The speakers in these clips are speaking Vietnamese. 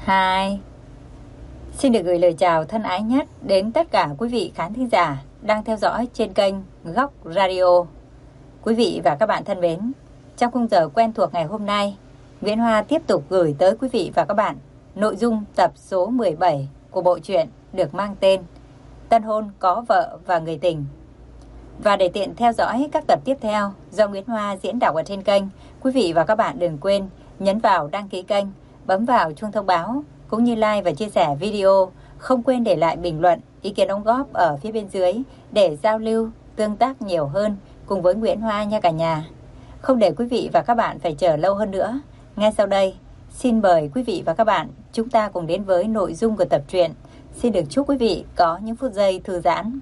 Hi. Xin được gửi lời chào thân ái nhất đến tất cả quý vị khán thính giả đang theo dõi trên kênh Góc Radio. Quý vị và các bạn thân mến, trong khung giờ quen thuộc ngày hôm nay, Nguyễn Hoa tiếp tục gửi tới quý vị và các bạn nội dung tập số 17 của bộ truyện được mang tên Tân hôn có vợ và người tình. Và để tiện theo dõi các tập tiếp theo do Nguyễn Hoa diễn đọc ở trên kênh, quý vị và các bạn đừng quên nhấn vào đăng ký kênh, bấm vào chuông thông báo, cũng như like và chia sẻ video. Không quên để lại bình luận, ý kiến đóng góp ở phía bên dưới để giao lưu, tương tác nhiều hơn cùng với Nguyễn Hoa nha cả nhà. Không để quý vị và các bạn phải chờ lâu hơn nữa, ngay sau đây, xin mời quý vị và các bạn chúng ta cùng đến với nội dung của tập truyện. Xin được chúc quý vị có những phút giây thư giãn.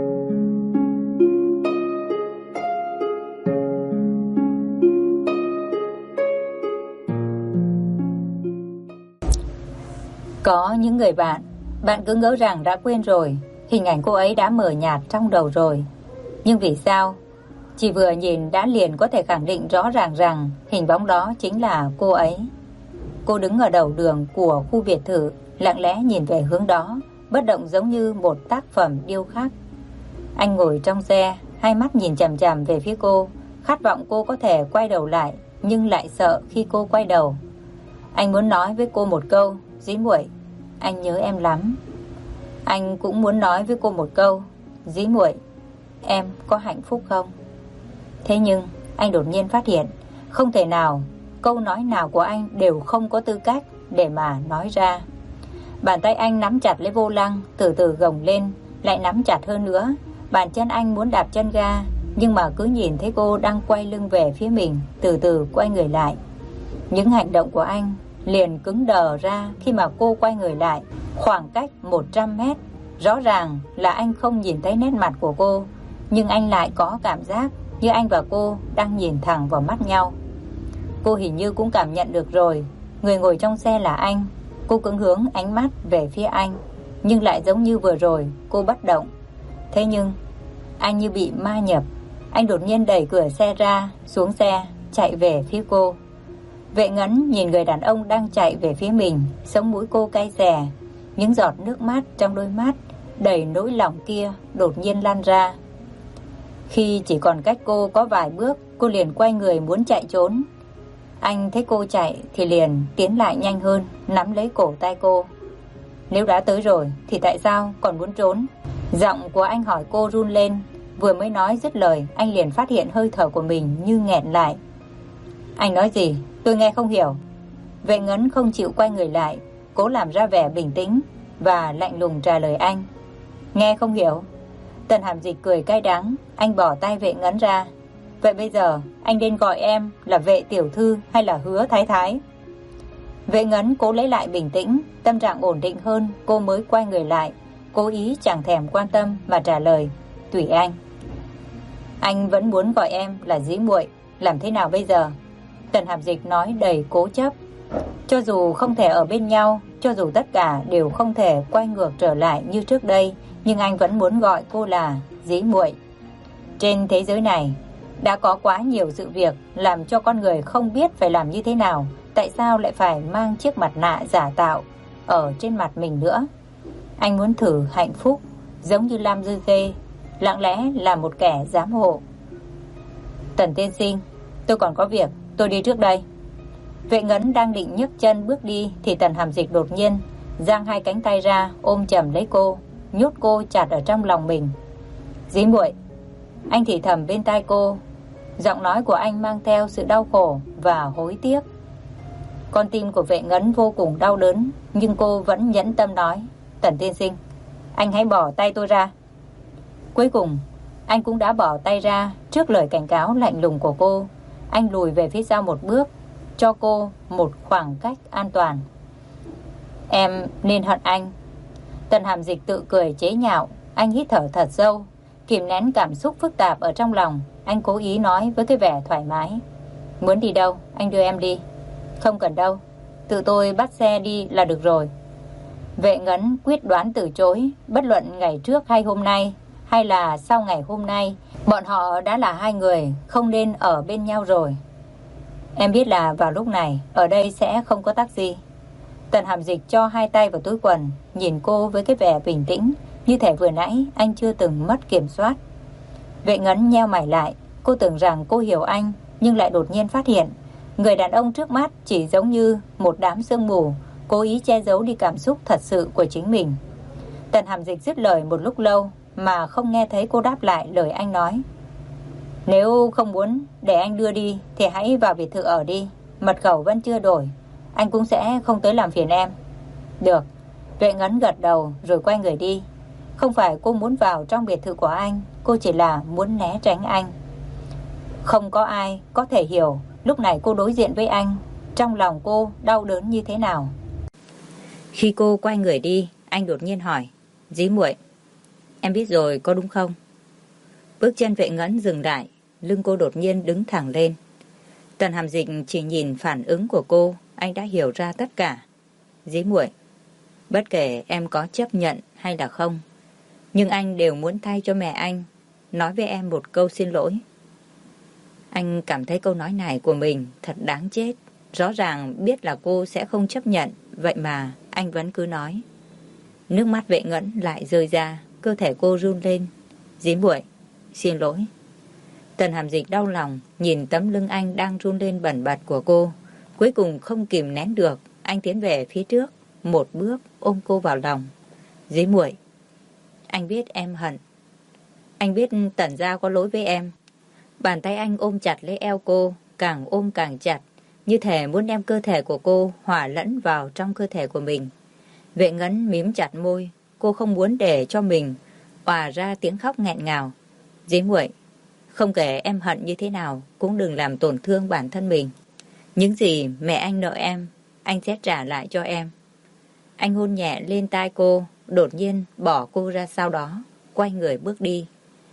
Có những người bạn cứ ngỡ rằng đã quên rồi, hình ảnh cô ấy đã mờ nhạt trong đầu rồi. Nhưng vì sao? Chỉ vừa nhìn đã liền có thể khẳng định rõ ràng rằng hình bóng đó chính là cô ấy. Cô đứng ở đầu đường của khu biệt thự, lặng lẽ nhìn về hướng đó, bất động giống như một tác phẩm điêu khắc. Anh ngồi trong xe, hai mắt nhìn chằm chằm về phía cô, khát vọng cô có thể quay đầu lại, nhưng lại sợ khi cô quay đầu. Anh muốn nói với cô một câu: "Dĩ Muội, anh nhớ em lắm." Anh cũng muốn nói với cô một câu: "Dĩ Muội, em có hạnh phúc không?" Thế nhưng anh đột nhiên phát hiện không thể nào, câu nói nào của anh đều không có tư cách để mà nói ra. Bàn tay anh nắm chặt lấy vô lăng, từ từ gồng lên, lại nắm chặt hơn nữa. Bàn chân anh muốn đạp chân ga, nhưng mà cứ nhìn thấy cô đang quay lưng về phía mình, từ từ quay người lại. Những hành động của anh liền cứng đờ ra khi mà cô quay người lại. Khoảng cách 100 mét, rõ ràng là anh không nhìn thấy nét mặt của cô, nhưng anh lại có cảm giác như anh và cô đang nhìn thẳng vào mắt nhau. Cô hình như cũng cảm nhận được rồi, người ngồi trong xe là anh. Cô cũng hướng ánh mắt về phía anh, nhưng lại giống như vừa rồi cô bất động. Thế nhưng anh như bị ma nhập. Anh đột nhiên đẩy cửa xe ra, xuống xe, chạy về phía cô. Vệ Ngấn nhìn người đàn ông đang chạy về phía mình, sống mũi cô cay xè. Những giọt nước mắt trong đôi mắt đầy nỗi lòng kia đột nhiên lan ra. Khi chỉ còn cách cô có vài bước, cô liền quay người muốn chạy trốn. Anh thấy cô chạy thì liền tiến lại nhanh hơn, nắm lấy cổ tay cô. "Nếu đã tới rồi thì tại sao còn muốn trốn?" Giọng của anh hỏi cô run lên. Vừa mới nói dứt lời, anh liền phát hiện hơi thở của mình như nghẹn lại. "Anh nói gì? Tôi nghe không hiểu." Vệ Ngấn không chịu quay người lại, cố làm ra vẻ bình tĩnh và lạnh lùng trả lời anh. "Nghe không hiểu?" Tần Hàm Dịch cười cay đắng. Anh bỏ tay Vệ Ngấn ra. "Vậy bây giờ anh nên gọi em là Vệ tiểu thư hay là Hứa thái thái?" Vệ Ngấn cố lấy lại bình tĩnh, tâm trạng ổn định hơn, cô mới quay người lại, cố ý chẳng thèm quan tâm mà trả lời: "Tùy anh." "Anh vẫn muốn gọi em là Dĩ Muội, làm thế nào bây giờ?" Tần Hàm Dịch nói đầy cố chấp. Cho dù không thể ở bên nhau, cho dù tất cả đều không thể quay ngược trở lại như trước đây, nhưng anh vẫn muốn gọi cô là Dĩ Muội. Trên thế giới này đã có quá nhiều sự việc làm cho con người không biết phải làm như thế nào. Tại sao lại phải mang chiếc mặt nạ giả tạo ở trên mặt mình nữa? Anh muốn thử hạnh phúc giống như Lam Dư Dê, lặng lẽ là một kẻ giám hộ. "Tần tiên sinh, tôi còn có việc, tôi đi trước đây." Vệ Ngấn đang định nhấc chân bước đi thì Tần Hàm Dịch đột nhiên giang hai cánh tay ra, ôm chầm lấy cô, nhốt cô chặt ở trong lòng mình. "Dĩ Muội." Anh thì thầm bên tai cô. Giọng nói của anh mang theo sự đau khổ và hối tiếc. Con tim của Vệ Ngấn vô cùng đau đớn, nhưng cô vẫn nhẫn tâm nói: "Tần tiên sinh, anh hãy bỏ tay tôi ra." Cuối cùng anh cũng đã bỏ tay ra trước lời cảnh cáo lạnh lùng của cô. Anh lùi về phía sau một bước, cho cô một khoảng cách an toàn. "Em nên hận anh." Tần Hàm Dịch tự cười chế nhạo. Anh hít thở thật sâu, kìm nén cảm xúc phức tạp ở trong lòng. Anh cố ý nói với cái vẻ thoải mái: "Muốn đi đâu, anh đưa em đi." "Không cần đâu, tự tôi bắt xe đi là được rồi." Vệ Ngấn quyết đoán từ chối. Bất luận ngày trước hay hôm nay, hay là sau ngày hôm nay, bọn họ đã là hai người không nên ở bên nhau rồi. "Em biết là vào lúc này ở đây sẽ không có taxi." Tần Hàm Dịch cho hai tay vào túi quần, nhìn cô với cái vẻ bình tĩnh, như thể vừa nãy anh chưa từng mất kiểm soát. Vệ Ngấn nheo mày lại, cô tưởng rằng cô hiểu anh, nhưng lại đột nhiên phát hiện người đàn ông trước mắt chỉ giống như một đám sương mù, cố ý che giấu đi cảm xúc thật sự của chính mình. Tần Hàm Dịch dứt lời một lúc lâu mà không nghe thấy cô đáp lại lời anh nói. Nếu không muốn để anh đưa đi thì hãy vào biệt thự ở đi, mật khẩu vẫn chưa đổi, anh cũng sẽ không tới làm phiền em. Được. Vệ Ngấn gật đầu rồi quay người đi. Không phải cô muốn vào trong biệt thự của anh, cô chỉ là muốn né tránh anh. Không có ai có thể hiểu lúc này cô đối diện với anh, trong lòng cô đau đớn như thế nào. Khi cô quay người đi, anh đột nhiên hỏi, Dí muội, em biết rồi có đúng không? Bước chân Vệ Ngấn dừng lại, lưng cô đột nhiên đứng thẳng lên. Tần Hàm Dịch chỉ nhìn phản ứng của cô, anh đã hiểu ra tất cả. Dí muội, bất kể em có chấp nhận hay là không, nhưng anh đều muốn thay cho mẹ anh nói với em một câu xin lỗi. Anh cảm thấy câu nói này của mình thật đáng chết. Rõ ràng biết là cô sẽ không chấp nhận, vậy mà anh vẫn cứ nói. Nước mắt Vệ Ngấn lại rơi ra, cơ thể cô run lên. Dí muội, xin lỗi. Tần Hàm Dịch đau lòng nhìn tấm lưng anh đang run lên bần bật của cô. Cuối cùng không kìm nén được, anh tiến về phía trước, một bước ôm cô vào lòng. Dí muội, anh biết em hận. Anh biết Tần gia có lỗi với em. Bàn tay anh ôm chặt lấy eo cô, càng ôm càng chặt, như thể muốn đem cơ thể của cô hòa lẫn vào trong cơ thể của mình. Vệ Ngấn mím chặt môi, cô không muốn để cho mình òa ra tiếng khóc nghẹn ngào. Dí muội, không kể em hận như thế nào cũng đừng làm tổn thương bản thân mình. Những gì mẹ anh nợ em, anh sẽ trả lại cho em. Anh hôn nhẹ lên tai cô, đột nhiên bỏ cô ra sau đó, quay người bước đi.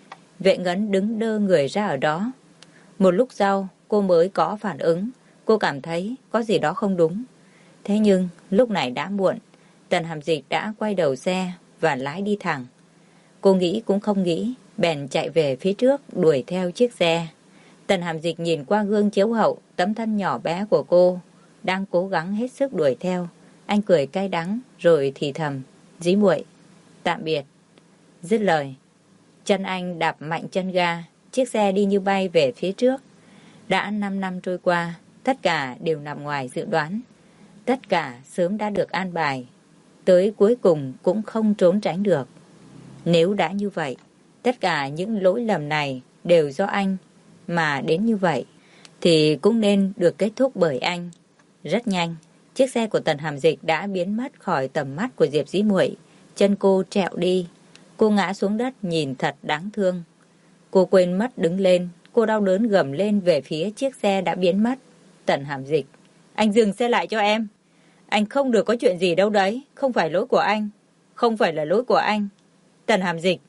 Vệ Ngấn đứng đơ người ra ở đó. Một lúc sau, cô mới có phản ứng. Cô cảm thấy có gì đó không đúng. Thế nhưng, lúc này đã muộn. Tần Hàm Dịch đã quay đầu xe và lái đi thẳng. Cô nghĩ cũng không nghĩ, bèn chạy về phía trước đuổi theo chiếc xe. Tần Hàm Dịch nhìn qua gương chiếu hậu, tấm thân nhỏ bé của cô đang cố gắng hết sức đuổi theo. Anh cười cay đắng rồi thì thầm, Dí muội, tạm biệt. Dứt lời, chân anh đạp mạnh chân ga, chiếc xe đi như bay về phía trước. Đã 5 năm trôi qua, tất cả đều nằm ngoài dự đoán. Tất cả sớm đã được an bài, tới cuối cùng cũng không trốn tránh được. Nếu đã như vậy, tất cả những lỗi lầm này đều do anh, mà đến như vậy thì cũng nên được kết thúc bởi anh. Rất nhanh, chiếc xe của Tần Hàm Dịch đã biến mất khỏi tầm mắt của Diệp Dí muội. Chân cô trẹo đi, cô ngã xuống đất nhìn thật đáng thương. Cô quên mất đứng lên, cô đau đớn gầm lên về phía chiếc xe đã biến mất. Tần Hàm Dịch, anh dừng xe lại cho em. Anh không được có chuyện gì đâu đấy, không phải lỗi của anh. Không phải là lỗi của anh. Tần Hàm Dịch.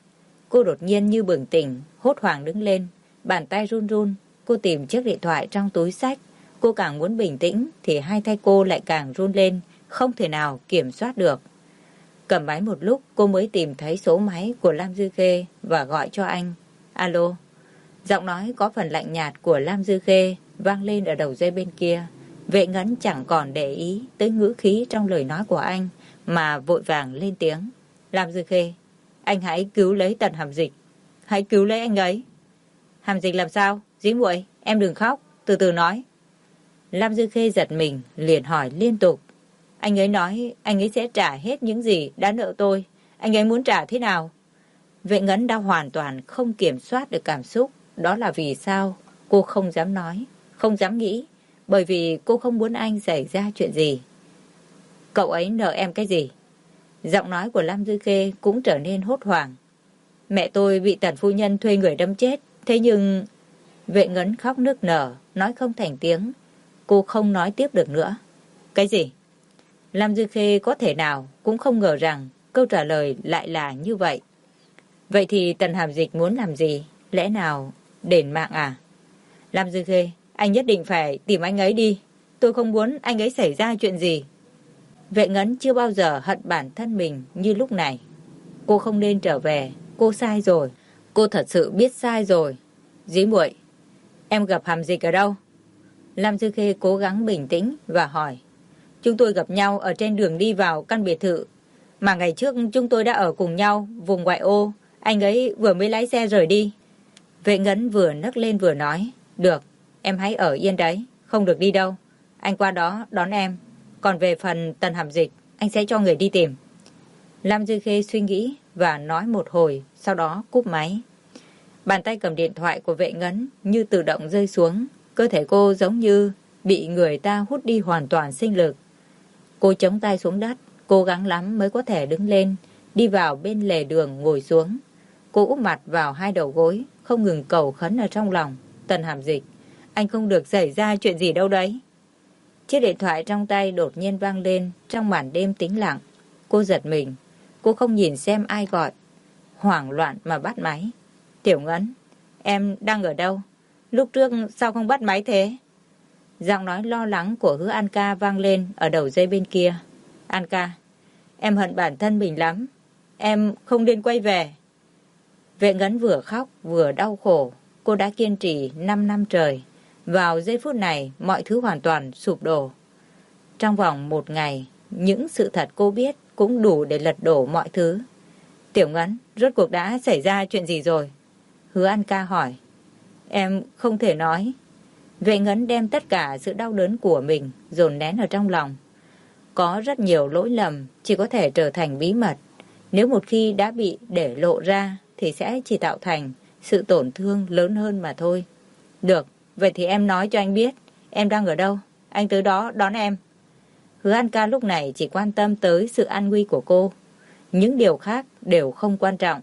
Cô đột nhiên như bừng tỉnh, hốt hoảng đứng lên, bàn tay run run. Cô tìm chiếc điện thoại trong túi xách. Cô càng muốn bình tĩnh thì hai tay cô lại càng run lên, không thể nào kiểm soát được. Cầm máy một lúc cô mới tìm thấy số máy của Lam Dư Khê và gọi cho anh. Alo. Giọng nói có phần lạnh nhạt của Lam Dư Khê vang lên ở đầu dây bên kia. Vệ Ngấn chẳng còn để ý tới ngữ khí trong lời nói của anh mà vội vàng lên tiếng. Lam Dư Khê, anh hãy cứu lấy Tần Hàm Dịch. Hãy cứu lấy anh ấy. Hàm Dịch làm sao? Dí muội, em đừng khóc, từ từ nói. Lam Dư Khê giật mình, liền hỏi liên tục. Anh ấy nói anh ấy sẽ trả hết những gì đã nợ tôi. Anh ấy muốn trả thế nào? Vệ Ngấn đã hoàn toàn không kiểm soát được cảm xúc. Đó là vì sao cô không dám nói, không dám nghĩ. Bởi vì cô không muốn anh xảy ra chuyện gì. Cậu ấy nợ em cái gì? Giọng nói của Lam Dư Khê cũng trở nên hốt hoảng. Mẹ tôi bị Tần phu nhân thuê người đâm chết. Thế nhưng... Vệ Ngấn khóc nức nở, nói không thành tiếng. Cô không nói tiếp được nữa. Cái gì? Lam Dư Khê có thể nào cũng không ngờ rằng câu trả lời lại là như vậy. Vậy thì Tần Hàm Dịch muốn làm gì? Lẽ nào đền mạng à? Lam Dư Khê, anh nhất định phải tìm anh ấy đi. Tôi không muốn anh ấy xảy ra chuyện gì. Vệ Ngấn chưa bao giờ hận bản thân mình như lúc này. Cô không nên trở về. Cô sai rồi. Cô thật sự biết sai rồi. Dí muội, em gặp Hàm Dịch ở đâu? Lam Dư Khê cố gắng bình tĩnh và hỏi. Chúng tôi gặp nhau ở trên đường đi vào căn biệt thự mà ngày trước chúng tôi đã ở cùng nhau vùng ngoại ô. Anh ấy vừa mới lái xe rời đi. Vệ Ngấn vừa nấc lên vừa nói, được, em hãy ở yên đấy, không được đi đâu. Anh qua đó đón em. Còn về phần Tần Hàm Dịch, anh sẽ cho người đi tìm. Lam Dư Khê suy nghĩ và nói một hồi, sau đó cúp máy. Bàn tay cầm điện thoại của Vệ Ngấn như tự động rơi xuống. Cơ thể cô giống như bị người ta hút đi hoàn toàn sinh lực. Cô chống tay xuống đất, cố gắng lắm mới có thể đứng lên, đi vào bên lề đường ngồi xuống. Cô úp mặt vào hai đầu gối, không ngừng cầu khấn ở trong lòng. Tần Hàm Dịch, anh không được xảy ra chuyện gì đâu đấy. Chiếc điện thoại trong tay đột nhiên vang lên trong màn đêm tĩnh lặng. Cô giật mình, cô không nhìn xem ai gọi. Hoảng loạn mà bắt máy. Tiểu Ngấn, em đang ở đâu? Lúc trước sao không bắt máy thế? Giọng nói lo lắng của Hứa An Ca vang lên ở đầu dây bên kia. An Ca, em hận bản thân mình lắm. Em không nên quay về. Vệ Ngấn vừa khóc vừa đau khổ. Cô đã kiên trì 5 năm trời. Vào giây phút này, mọi thứ hoàn toàn sụp đổ. Trong vòng một ngày, những sự thật cô biết cũng đủ để lật đổ mọi thứ. Tiểu Ngấn, rốt cuộc đã xảy ra chuyện gì rồi? Hứa An Ca hỏi. Em không thể nói. Vệ Ngấn đem tất cả sự đau đớn của mình dồn nén ở trong lòng. Có rất nhiều lỗi lầm chỉ có thể trở thành bí mật. Nếu một khi đã bị để lộ ra thì sẽ chỉ tạo thành sự tổn thương lớn hơn mà thôi. Được, vậy thì em nói cho anh biết em đang ở đâu. Anh tới đó đón em. Hứa An Ca lúc này chỉ quan tâm tới sự an nguy của cô. Những điều khác đều không quan trọng.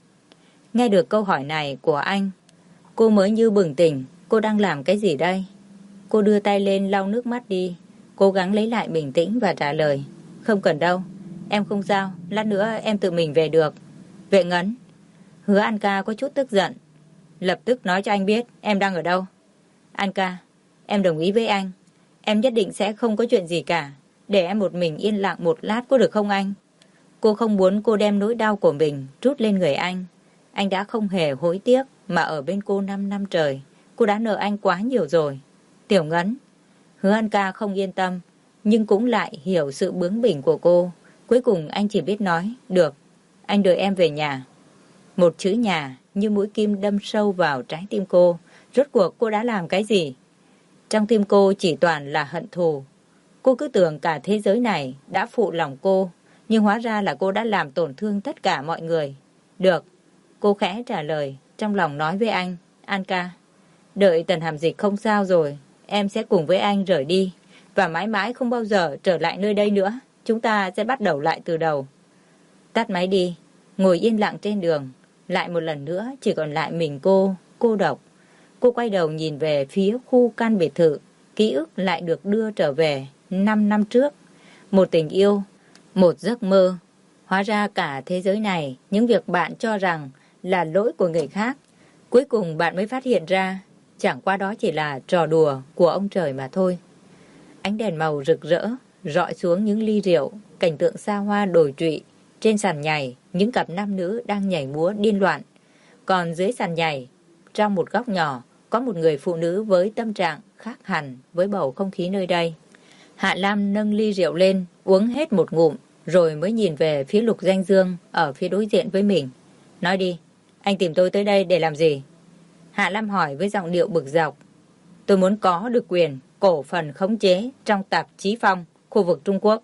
Nghe được câu hỏi này của anh, cô mới như bừng tỉnh. Cô đang làm cái gì đây? Cô đưa tay lên lau nước mắt đi, cố gắng lấy lại bình tĩnh và trả lời. Không cần đâu, em không sao, lát nữa em tự mình về được. Vệ Ngấn. Hứa An Ca có chút tức giận. Lập tức nói cho anh biết em đang ở đâu. An Ca, em đồng ý với anh. Em nhất định sẽ không có chuyện gì cả. Để em một mình yên lặng một lát có được không anh? Cô không muốn cô đem nỗi đau của mình trút lên người anh. Anh đã không hề hối tiếc mà ở bên cô 5 năm trời. Cô đã nợ anh quá nhiều rồi. Tiểu Ngấn. Hứa An Ca không yên tâm, nhưng cũng lại hiểu sự bướng bỉnh của cô. Cuối cùng anh chỉ biết nói, được, anh đợi em về nhà. Một chữ nhà như mũi kim đâm sâu vào trái tim cô. Rốt cuộc cô đã làm cái gì? Trong tim cô chỉ toàn là hận thù. Cô cứ tưởng cả thế giới này đã phụ lòng cô, nhưng hóa ra là cô đã làm tổn thương tất cả mọi người. Được, cô khẽ trả lời, trong lòng nói với anh, An Ca, đợi Tần Hàm Dịch không sao rồi, em sẽ cùng với anh rời đi, và mãi mãi không bao giờ trở lại nơi đây nữa. Chúng ta sẽ bắt đầu lại từ đầu. Tắt máy đi, ngồi yên lặng trên đường. Lại một lần nữa chỉ còn lại mình cô độc. Cô quay đầu nhìn về phía khu căn biệt thự. Ký ức lại được đưa trở về 5 năm trước. Một tình yêu, một giấc mơ. Hóa ra cả thế giới này, những việc bạn cho rằng là lỗi của người khác, cuối cùng bạn mới phát hiện ra chẳng qua đó chỉ là trò đùa của ông trời mà thôi. Ánh đèn màu rực rỡ rọi xuống những ly rượu, cảnh tượng xa hoa đồi trụy. Trên sàn nhảy, những cặp nam nữ đang nhảy múa điên loạn. Còn dưới sàn nhảy, trong một góc nhỏ, có một người phụ nữ với tâm trạng khác hẳn với bầu không khí nơi đây. Hạ Lam nâng ly rượu lên, uống hết một ngụm, rồi mới nhìn về phía Lục Danh Dương ở phía đối diện với mình. Nói đi, anh tìm tôi tới đây để làm gì? Hạ Lam hỏi với giọng điệu bực dọc. Tôi muốn có được quyền cổ phần khống chế trong tạp chí Phong, khu vực Trung Quốc.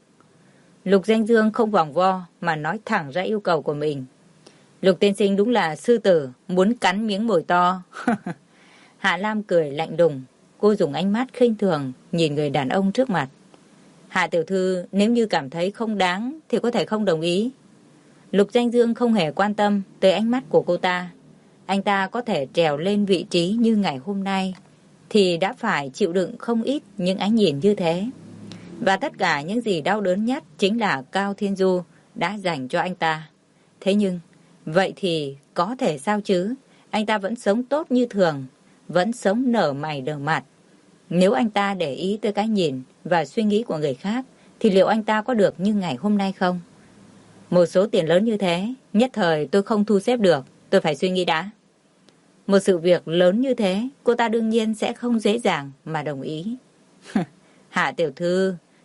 Lục Danh Dương không vòng vo mà nói thẳng ra yêu cầu của mình. Lục tiên sinh đúng là sư tử, muốn cắn miếng mồi to. Hạ Lam cười lạnh đùng. Cô dùng ánh mắt khinh thường nhìn người đàn ông trước mặt. Hạ tiểu thư, nếu như cảm thấy không đáng thì có thể không đồng ý. Lục Danh Dương không hề quan tâm tới ánh mắt của cô ta. Anh ta có thể trèo lên vị trí như ngày hôm nay thì đã phải chịu đựng không ít những ánh nhìn như thế. Và tất cả những gì đau đớn nhất chính là Cao Thiên Du đã dành cho anh ta. Thế nhưng, vậy thì có thể sao chứ? Anh ta vẫn sống tốt như thường, vẫn sống nở mày nở mặt. Nếu anh ta để ý tới cái nhìn và suy nghĩ của người khác, thì liệu anh ta có được như ngày hôm nay không? Một số tiền lớn như thế, nhất thời tôi không thu xếp được, tôi phải suy nghĩ đã. Một sự việc lớn như thế, cô ta đương nhiên sẽ không dễ dàng mà đồng ý. Hạ tiểu thư,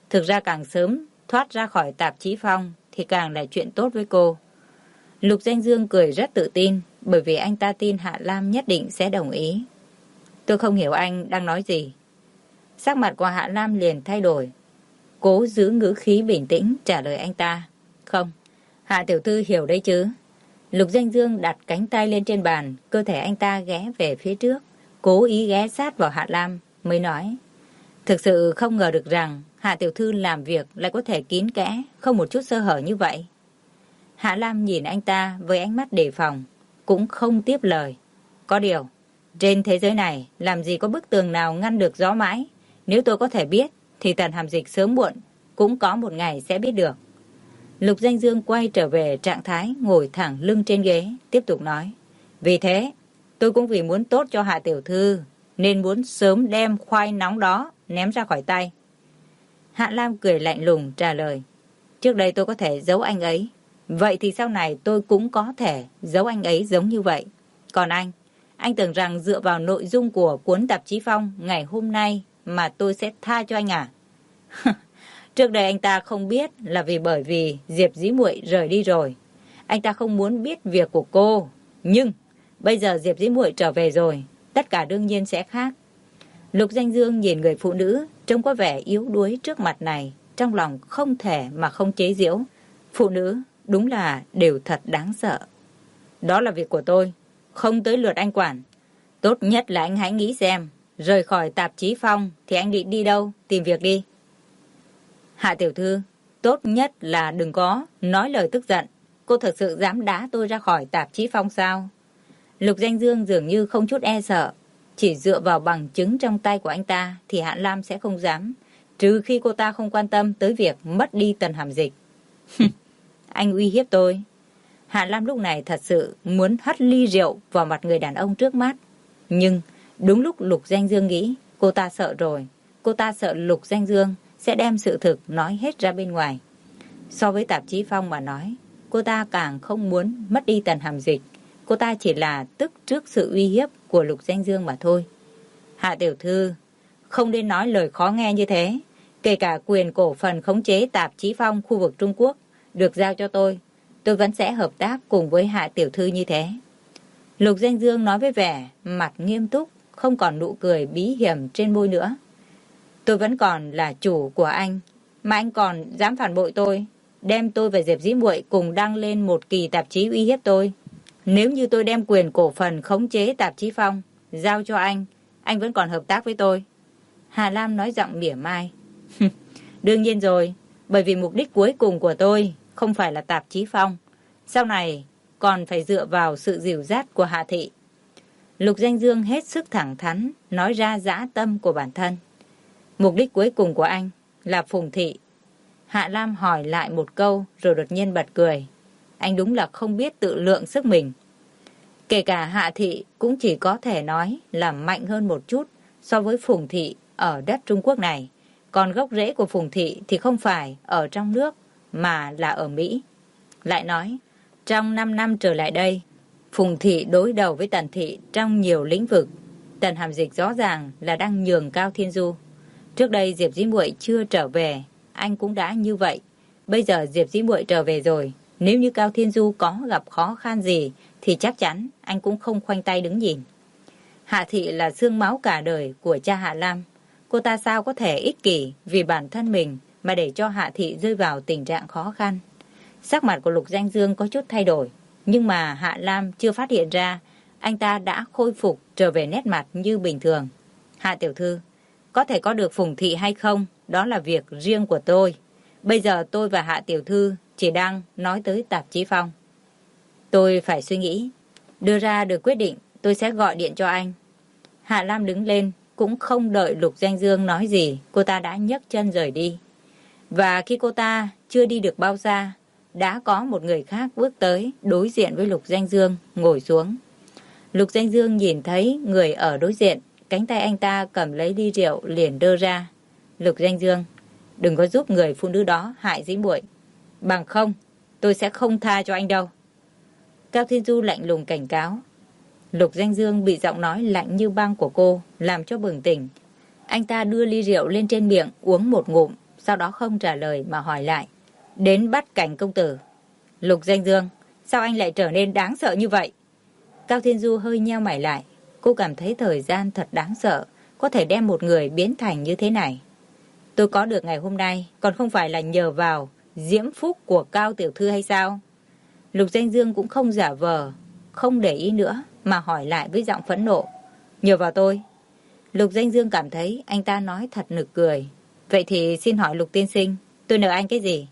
Thực ra càng sớm thoát ra khỏi tạp chí Phong thì càng là chuyện tốt với cô. Lục Danh Dương cười rất tự tin, bởi vì anh ta tin Hạ Lam nhất định sẽ đồng ý. Tôi không hiểu anh đang nói gì. Sắc mặt của Hạ Lam liền thay đổi, cố giữ ngữ khí bình tĩnh trả lời anh ta. Không, Hạ tiểu thư hiểu đấy chứ. Lục Danh Dương đặt cánh tay lên trên bàn, cơ thể anh ta ghé về phía trước, cố ý ghé sát vào Hạ Lam, mới nói. Thực sự không ngờ được rằng Hạ tiểu thư làm việc lại có thể kín kẽ, không một chút sơ hở như vậy. Hạ Lam nhìn anh ta với ánh mắt đề phòng, cũng không tiếp lời. Có điều, trên thế giới này làm gì có bức tường nào ngăn được gió mãi. Nếu tôi có thể biết, thì Tần Hàm Dịch sớm muộn cũng có một ngày sẽ biết được. Lục Danh Dương quay trở về trạng thái ngồi thẳng lưng trên ghế, tiếp tục nói. Vì thế, tôi cũng vì muốn tốt cho Hạ tiểu thư, nên muốn sớm đem khoai nóng đó ném ra khỏi tay. Hạ Lam cười lạnh lùng trả lời. Trước đây tôi có thể giấu anh ấy, vậy thì sau này tôi cũng có thể giấu anh ấy giống như vậy. Còn anh tưởng rằng dựa vào nội dung của cuốn tạp chí Phong ngày hôm nay mà tôi sẽ tha cho anh à? Trước đây anh ta không biết là bởi vì Diệp Dĩ Muội rời đi rồi. Anh ta không muốn biết việc của cô. Nhưng bây giờ Diệp Dĩ Muội trở về rồi, tất cả đương nhiên sẽ khác. Lục Danh Dương nhìn người phụ nữ trông có vẻ yếu đuối trước mặt này, trong lòng không thể mà không chế giễu. Phụ nữ đúng là đều thật đáng sợ. Đó là việc của tôi, không tới lượt anh quản. Tốt nhất là anh hãy nghĩ xem, rời khỏi tạp chí Phong thì anh định đi đâu, tìm việc đi. Hạ tiểu thư, tốt nhất là đừng có nói lời tức giận. Cô thật sự dám đá tôi ra khỏi tạp chí Phong sao? Lục Danh Dương dường như không chút e sợ. Chỉ dựa vào bằng chứng trong tay của anh ta thì Hạ Lam sẽ không dám, trừ khi cô ta không quan tâm tới việc mất đi Tần Hàm Dịch. Anh uy hiếp tôi. Hạ Lam lúc này thật sự muốn hất ly rượu vào mặt người đàn ông trước mắt. Nhưng đúng lúc Lục Danh Dương nghĩ, cô ta sợ rồi. Cô ta sợ Lục Danh Dương sẽ đem sự thực nói hết ra bên ngoài. So với tạp chí Phong mà nói, cô ta càng không muốn mất đi Tần Hàm Dịch. Cô ta chỉ là tức trước sự uy hiếp của Lục Danh Dương mà thôi. Hạ tiểu thư, không nên nói lời khó nghe như thế. Kể cả quyền cổ phần khống chế tạp chí Phong khu vực Trung Quốc được giao cho tôi vẫn sẽ hợp tác cùng với Hạ tiểu thư như thế. Lục Danh Dương nói với vẻ mặt nghiêm túc, không còn nụ cười bí hiểm trên môi nữa. Tôi vẫn còn là chủ của anh, mà anh còn dám phản bội tôi, đem tôi và Diệp Dĩ Muội cùng đăng lên một kỳ tạp chí uy hiếp tôi. Nếu như tôi đem quyền cổ phần khống chế tạp chí Phong giao cho anh vẫn còn hợp tác với tôi. Hà Lam nói giọng mỉa mai. Đương nhiên rồi, bởi vì mục đích cuối cùng của tôi không phải là tạp chí Phong. Sau này còn phải dựa vào sự dìu dắt của Hạ thị. Lục Danh Dương hết sức thẳng thắn nói ra dã tâm của bản thân. Mục đích cuối cùng của anh là Phùng thị. Hạ Lam hỏi lại một câu rồi đột nhiên bật cười. Anh đúng là không biết tự lượng sức mình. Kể cả Hạ thị cũng chỉ có thể nói là mạnh hơn một chút so với Phùng thị ở đất Trung Quốc này. Còn gốc rễ của Phùng thị thì không phải ở trong nước mà là ở Mỹ. Lại nói, trong 5 năm trở lại đây, Phùng thị đối đầu với Tần thị trong nhiều lĩnh vực. Tần Hàm Dịch rõ ràng là đang nhường Cao Thiên Du. Trước đây Diệp Dĩ Muội chưa trở về, anh cũng đã như vậy. Bây giờ Diệp Dĩ Muội trở về rồi, nếu như Cao Thiên Du có gặp khó khăn gì thì chắc chắn anh cũng không khoanh tay đứng nhìn. Hạ thị là xương máu cả đời của cha Hạ Lam. Cô ta sao có thể ích kỷ vì bản thân mình mà để cho Hạ thị rơi vào tình trạng khó khăn. Sắc mặt của Lục Danh Dương có chút thay đổi, nhưng mà Hạ Lam chưa phát hiện ra anh ta đã khôi phục trở về nét mặt như bình thường. Hạ tiểu thư, có thể có được Phùng thị hay không, đó là việc riêng của tôi. Bây giờ tôi và Hạ tiểu thư chỉ đang nói tới tạp chí Phong. Tôi phải suy nghĩ, đưa ra được quyết định tôi sẽ gọi điện cho anh. Hạ Lam đứng lên, cũng không đợi Lục Danh Dương nói gì, cô ta đã nhấc chân rời đi. Và khi cô ta chưa đi được bao xa, đã có một người khác bước tới đối diện với Lục Danh Dương, ngồi xuống. Lục Danh Dương nhìn thấy người ở đối diện, cánh tay anh ta cầm lấy ly rượu liền đưa ra. Lục Danh Dương, đừng có giúp người phụ nữ đó hại Dĩ Muội, bằng không tôi sẽ không tha cho anh đâu. Cao Thiên Du lạnh lùng cảnh cáo. Lục Danh Dương bị giọng nói lạnh như băng của cô làm cho bừng tỉnh. Anh ta đưa ly rượu lên trên miệng uống một ngụm, sau đó không trả lời mà hỏi lại. Đến bắt Cảnh công tử. Lục Danh Dương, sao anh lại trở nên đáng sợ như vậy? Cao Thiên Du hơi nheo mày lại. Cô cảm thấy thời gian thật đáng sợ, có thể đem một người biến thành như thế này. Tôi có được ngày hôm nay còn không phải là nhờ vào diễm phúc của Cao tiểu thư hay sao? Lục Danh Dương cũng không giả vờ, không để ý nữa mà hỏi lại với giọng phẫn nộ. Nhờ vào tôi? Lục Danh Dương cảm thấy anh ta nói thật nực cười. Vậy thì xin hỏi Lục tiên sinh, tôi nợ anh cái gì?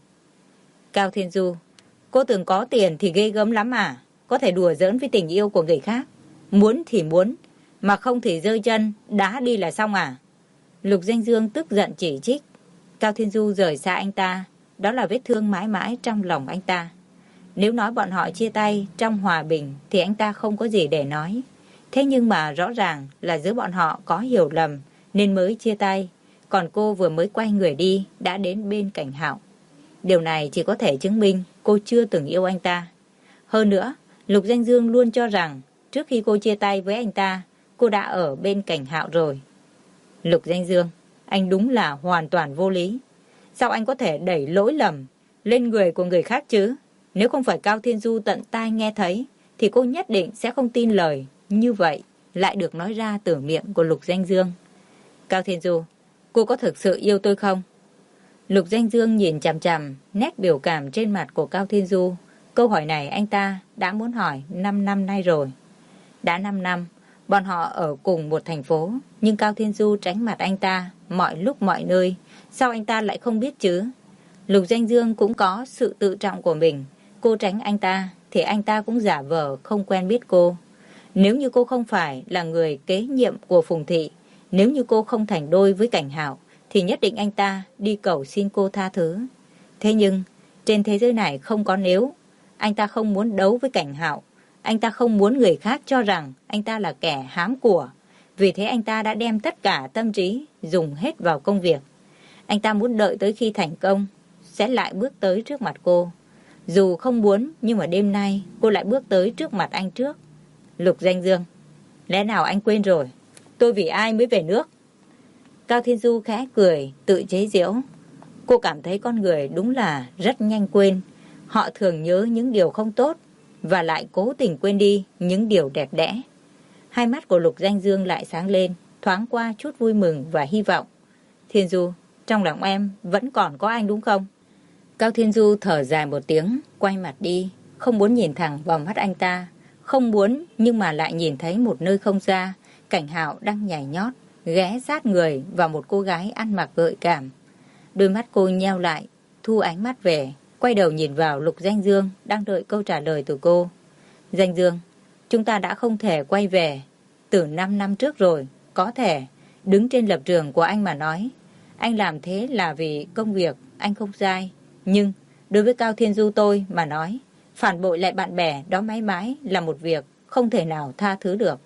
Cao Thiên Du, cô tưởng có tiền thì ghê gớm lắm à? Có thể đùa giỡn với tình yêu của người khác. Muốn thì muốn, mà không thì giơ chân, đá đi là xong à? Lục Danh Dương tức giận chỉ trích. Cao Thiên Du rời xa anh ta, đó là vết thương mãi mãi trong lòng anh ta. Nếu nói bọn họ chia tay trong hòa bình thì anh ta không có gì để nói. Thế nhưng mà rõ ràng là giữa bọn họ có hiểu lầm nên mới chia tay. Còn cô vừa mới quay người đi đã đến bên Cảnh Hạo. Điều này chỉ có thể chứng minh cô chưa từng yêu anh ta. Hơn nữa, Lục Danh Dương luôn cho rằng trước khi cô chia tay với anh ta, cô đã ở bên Cảnh Hạo rồi. Lục Danh Dương, anh đúng là hoàn toàn vô lý. Sao anh có thể đẩy lỗi lầm lên người của người khác chứ? Nếu không phải Cao Thiên Du tận tai nghe thấy, thì cô nhất định sẽ không tin lời như vậy lại được nói ra từ miệng của Lục Danh Dương. Cao Thiên Du, cô có thực sự yêu tôi không? Lục Danh Dương nhìn chằm chằm nét biểu cảm trên mặt của Cao Thiên Du. Câu hỏi này anh ta đã muốn hỏi 5 năm nay rồi. Đã 5 năm, bọn họ ở cùng một thành phố, nhưng Cao Thiên Du tránh mặt anh ta mọi lúc mọi nơi. Sao anh ta lại không biết chứ? Lục Danh Dương cũng có sự tự trọng của mình. Cô tránh anh ta thì anh ta cũng giả vờ không quen biết cô. Nếu như cô không phải là người kế nhiệm của Phùng Thị, nếu như cô không thành đôi với Cảnh Hạo, thì nhất định anh ta đi cầu xin cô tha thứ. Thế nhưng trên thế giới này không có nếu. Anh ta không muốn đấu với Cảnh Hạo. Anh ta không muốn người khác cho rằng anh ta là kẻ hám của. Vì thế anh ta đã đem tất cả tâm trí dùng hết vào công việc. Anh ta muốn đợi tới khi thành công sẽ lại bước tới trước mặt cô. Dù không muốn, nhưng mà đêm nay cô lại bước tới trước mặt anh trước. Lục Danh Dương, lẽ nào anh quên rồi? Tôi vì ai mới về nước? Cao Thiên Du khẽ cười, tự chế giễu. Cô cảm thấy con người đúng là rất nhanh quên. Họ thường nhớ những điều không tốt và lại cố tình quên đi những điều đẹp đẽ. Hai mắt của Lục Danh Dương lại sáng lên, thoáng qua chút vui mừng và hy vọng. Thiên Du, trong lòng em vẫn còn có anh đúng không? Cao Thiên Du thở dài một tiếng, quay mặt đi, không muốn nhìn thẳng vào mắt anh ta. Không muốn, nhưng mà lại nhìn thấy một nơi không xa, Cảnh Hạo đang nhảy nhót, ghé sát người vào một cô gái ăn mặc gợi cảm. Đôi mắt cô nheo lại, thu ánh mắt về, quay đầu nhìn vào Lục Danh Dương đang đợi câu trả lời từ cô. Danh Dương, chúng ta đã không thể quay về từ 5 năm trước rồi. Có thể, đứng trên lập trường của anh mà nói, anh làm thế là vì công việc anh không sai. Nhưng đối với Cao Thiên Du tôi mà nói, phản bội lại bạn bè đó mãi mãi là một việc không thể nào tha thứ được.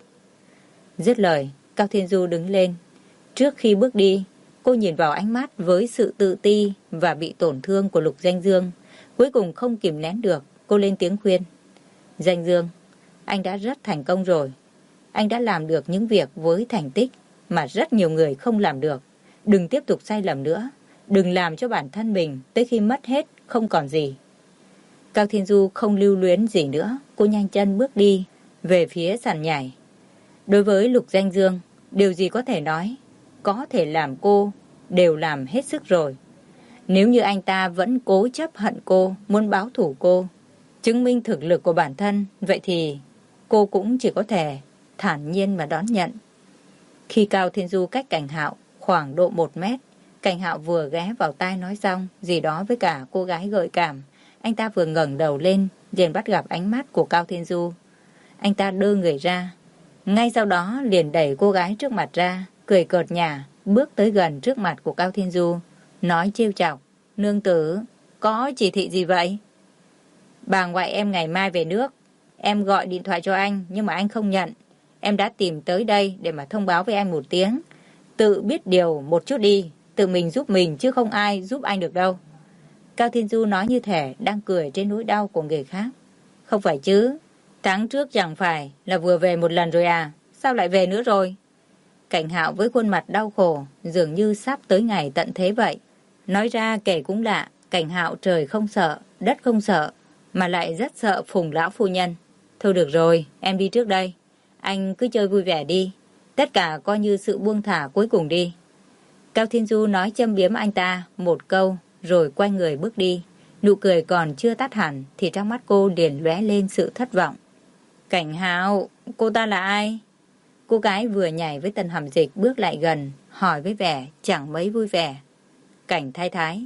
Dứt lời, Cao Thiên Du đứng lên. Trước khi bước đi, cô nhìn vào ánh mắt với sự tự ti và bị tổn thương của Lục Danh Dương. Cuối cùng không kìm nén được, cô lên tiếng khuyên. Danh Dương, anh đã rất thành công rồi. Anh đã làm được những việc với thành tích mà rất nhiều người không làm được. Đừng tiếp tục sai lầm nữa. Đừng làm cho bản thân mình tới khi mất hết không còn gì. Cao Thiên Du không lưu luyến gì nữa. Cô nhanh chân bước đi về phía sàn nhảy. Đối với Lục Danh Dương, điều gì có thể nói, có thể làm cô đều làm hết sức rồi. Nếu như anh ta vẫn cố chấp hận cô, muốn báo thủ cô, chứng minh thực lực của bản thân, vậy thì cô cũng chỉ có thể thản nhiên mà đón nhận. Khi Cao Thiên Du cách Cảnh Hạo khoảng độ 1 mét, Cảnh Hạo vừa ghé vào tai nói xong gì đó với cả cô gái gợi cảm. Anh ta vừa ngẩng đầu lên, liền bắt gặp ánh mắt của Cao Thiên Du. Anh ta đưa người ra, ngay sau đó liền đẩy cô gái trước mặt ra, cười cợt nhả, bước tới gần trước mặt của Cao Thiên Du, nói trêu chọc. Nương tử, có chỉ thị gì vậy? Bà ngoại em ngày mai về nước. Em gọi điện thoại cho anh, nhưng mà anh không nhận. Em đã tìm tới đây để mà thông báo với anh một tiếng. Tự biết điều một chút đi, tự mình giúp mình chứ không ai giúp anh được đâu. Cao Thiên Du nói như thể đang cười trên nỗi đau của người khác. Không phải chứ, tháng trước chẳng phải là vừa về một lần rồi à? Sao lại về nữa rồi? Cảnh Hạo với khuôn mặt đau khổ, dường như sắp tới ngày tận thế vậy. Nói ra kể cũng lạ, Cảnh Hạo trời không sợ, đất không sợ, mà lại rất sợ Phùng lão phu nhân. Thôi được rồi, em đi trước đây. Anh cứ chơi vui vẻ đi. Tất cả coi như sự buông thả cuối cùng đi. Cao Thiên Du nói châm biếm anh ta một câu rồi quay người bước đi. Nụ cười còn chưa tắt hẳn thì trong mắt cô liền lóe lên sự thất vọng. Cảnh Hạo, cô ta là ai? Cô gái vừa nhảy với Tần Hàm Dịch bước lại gần, hỏi với vẻ chẳng mấy vui vẻ. Cảnh thái thái.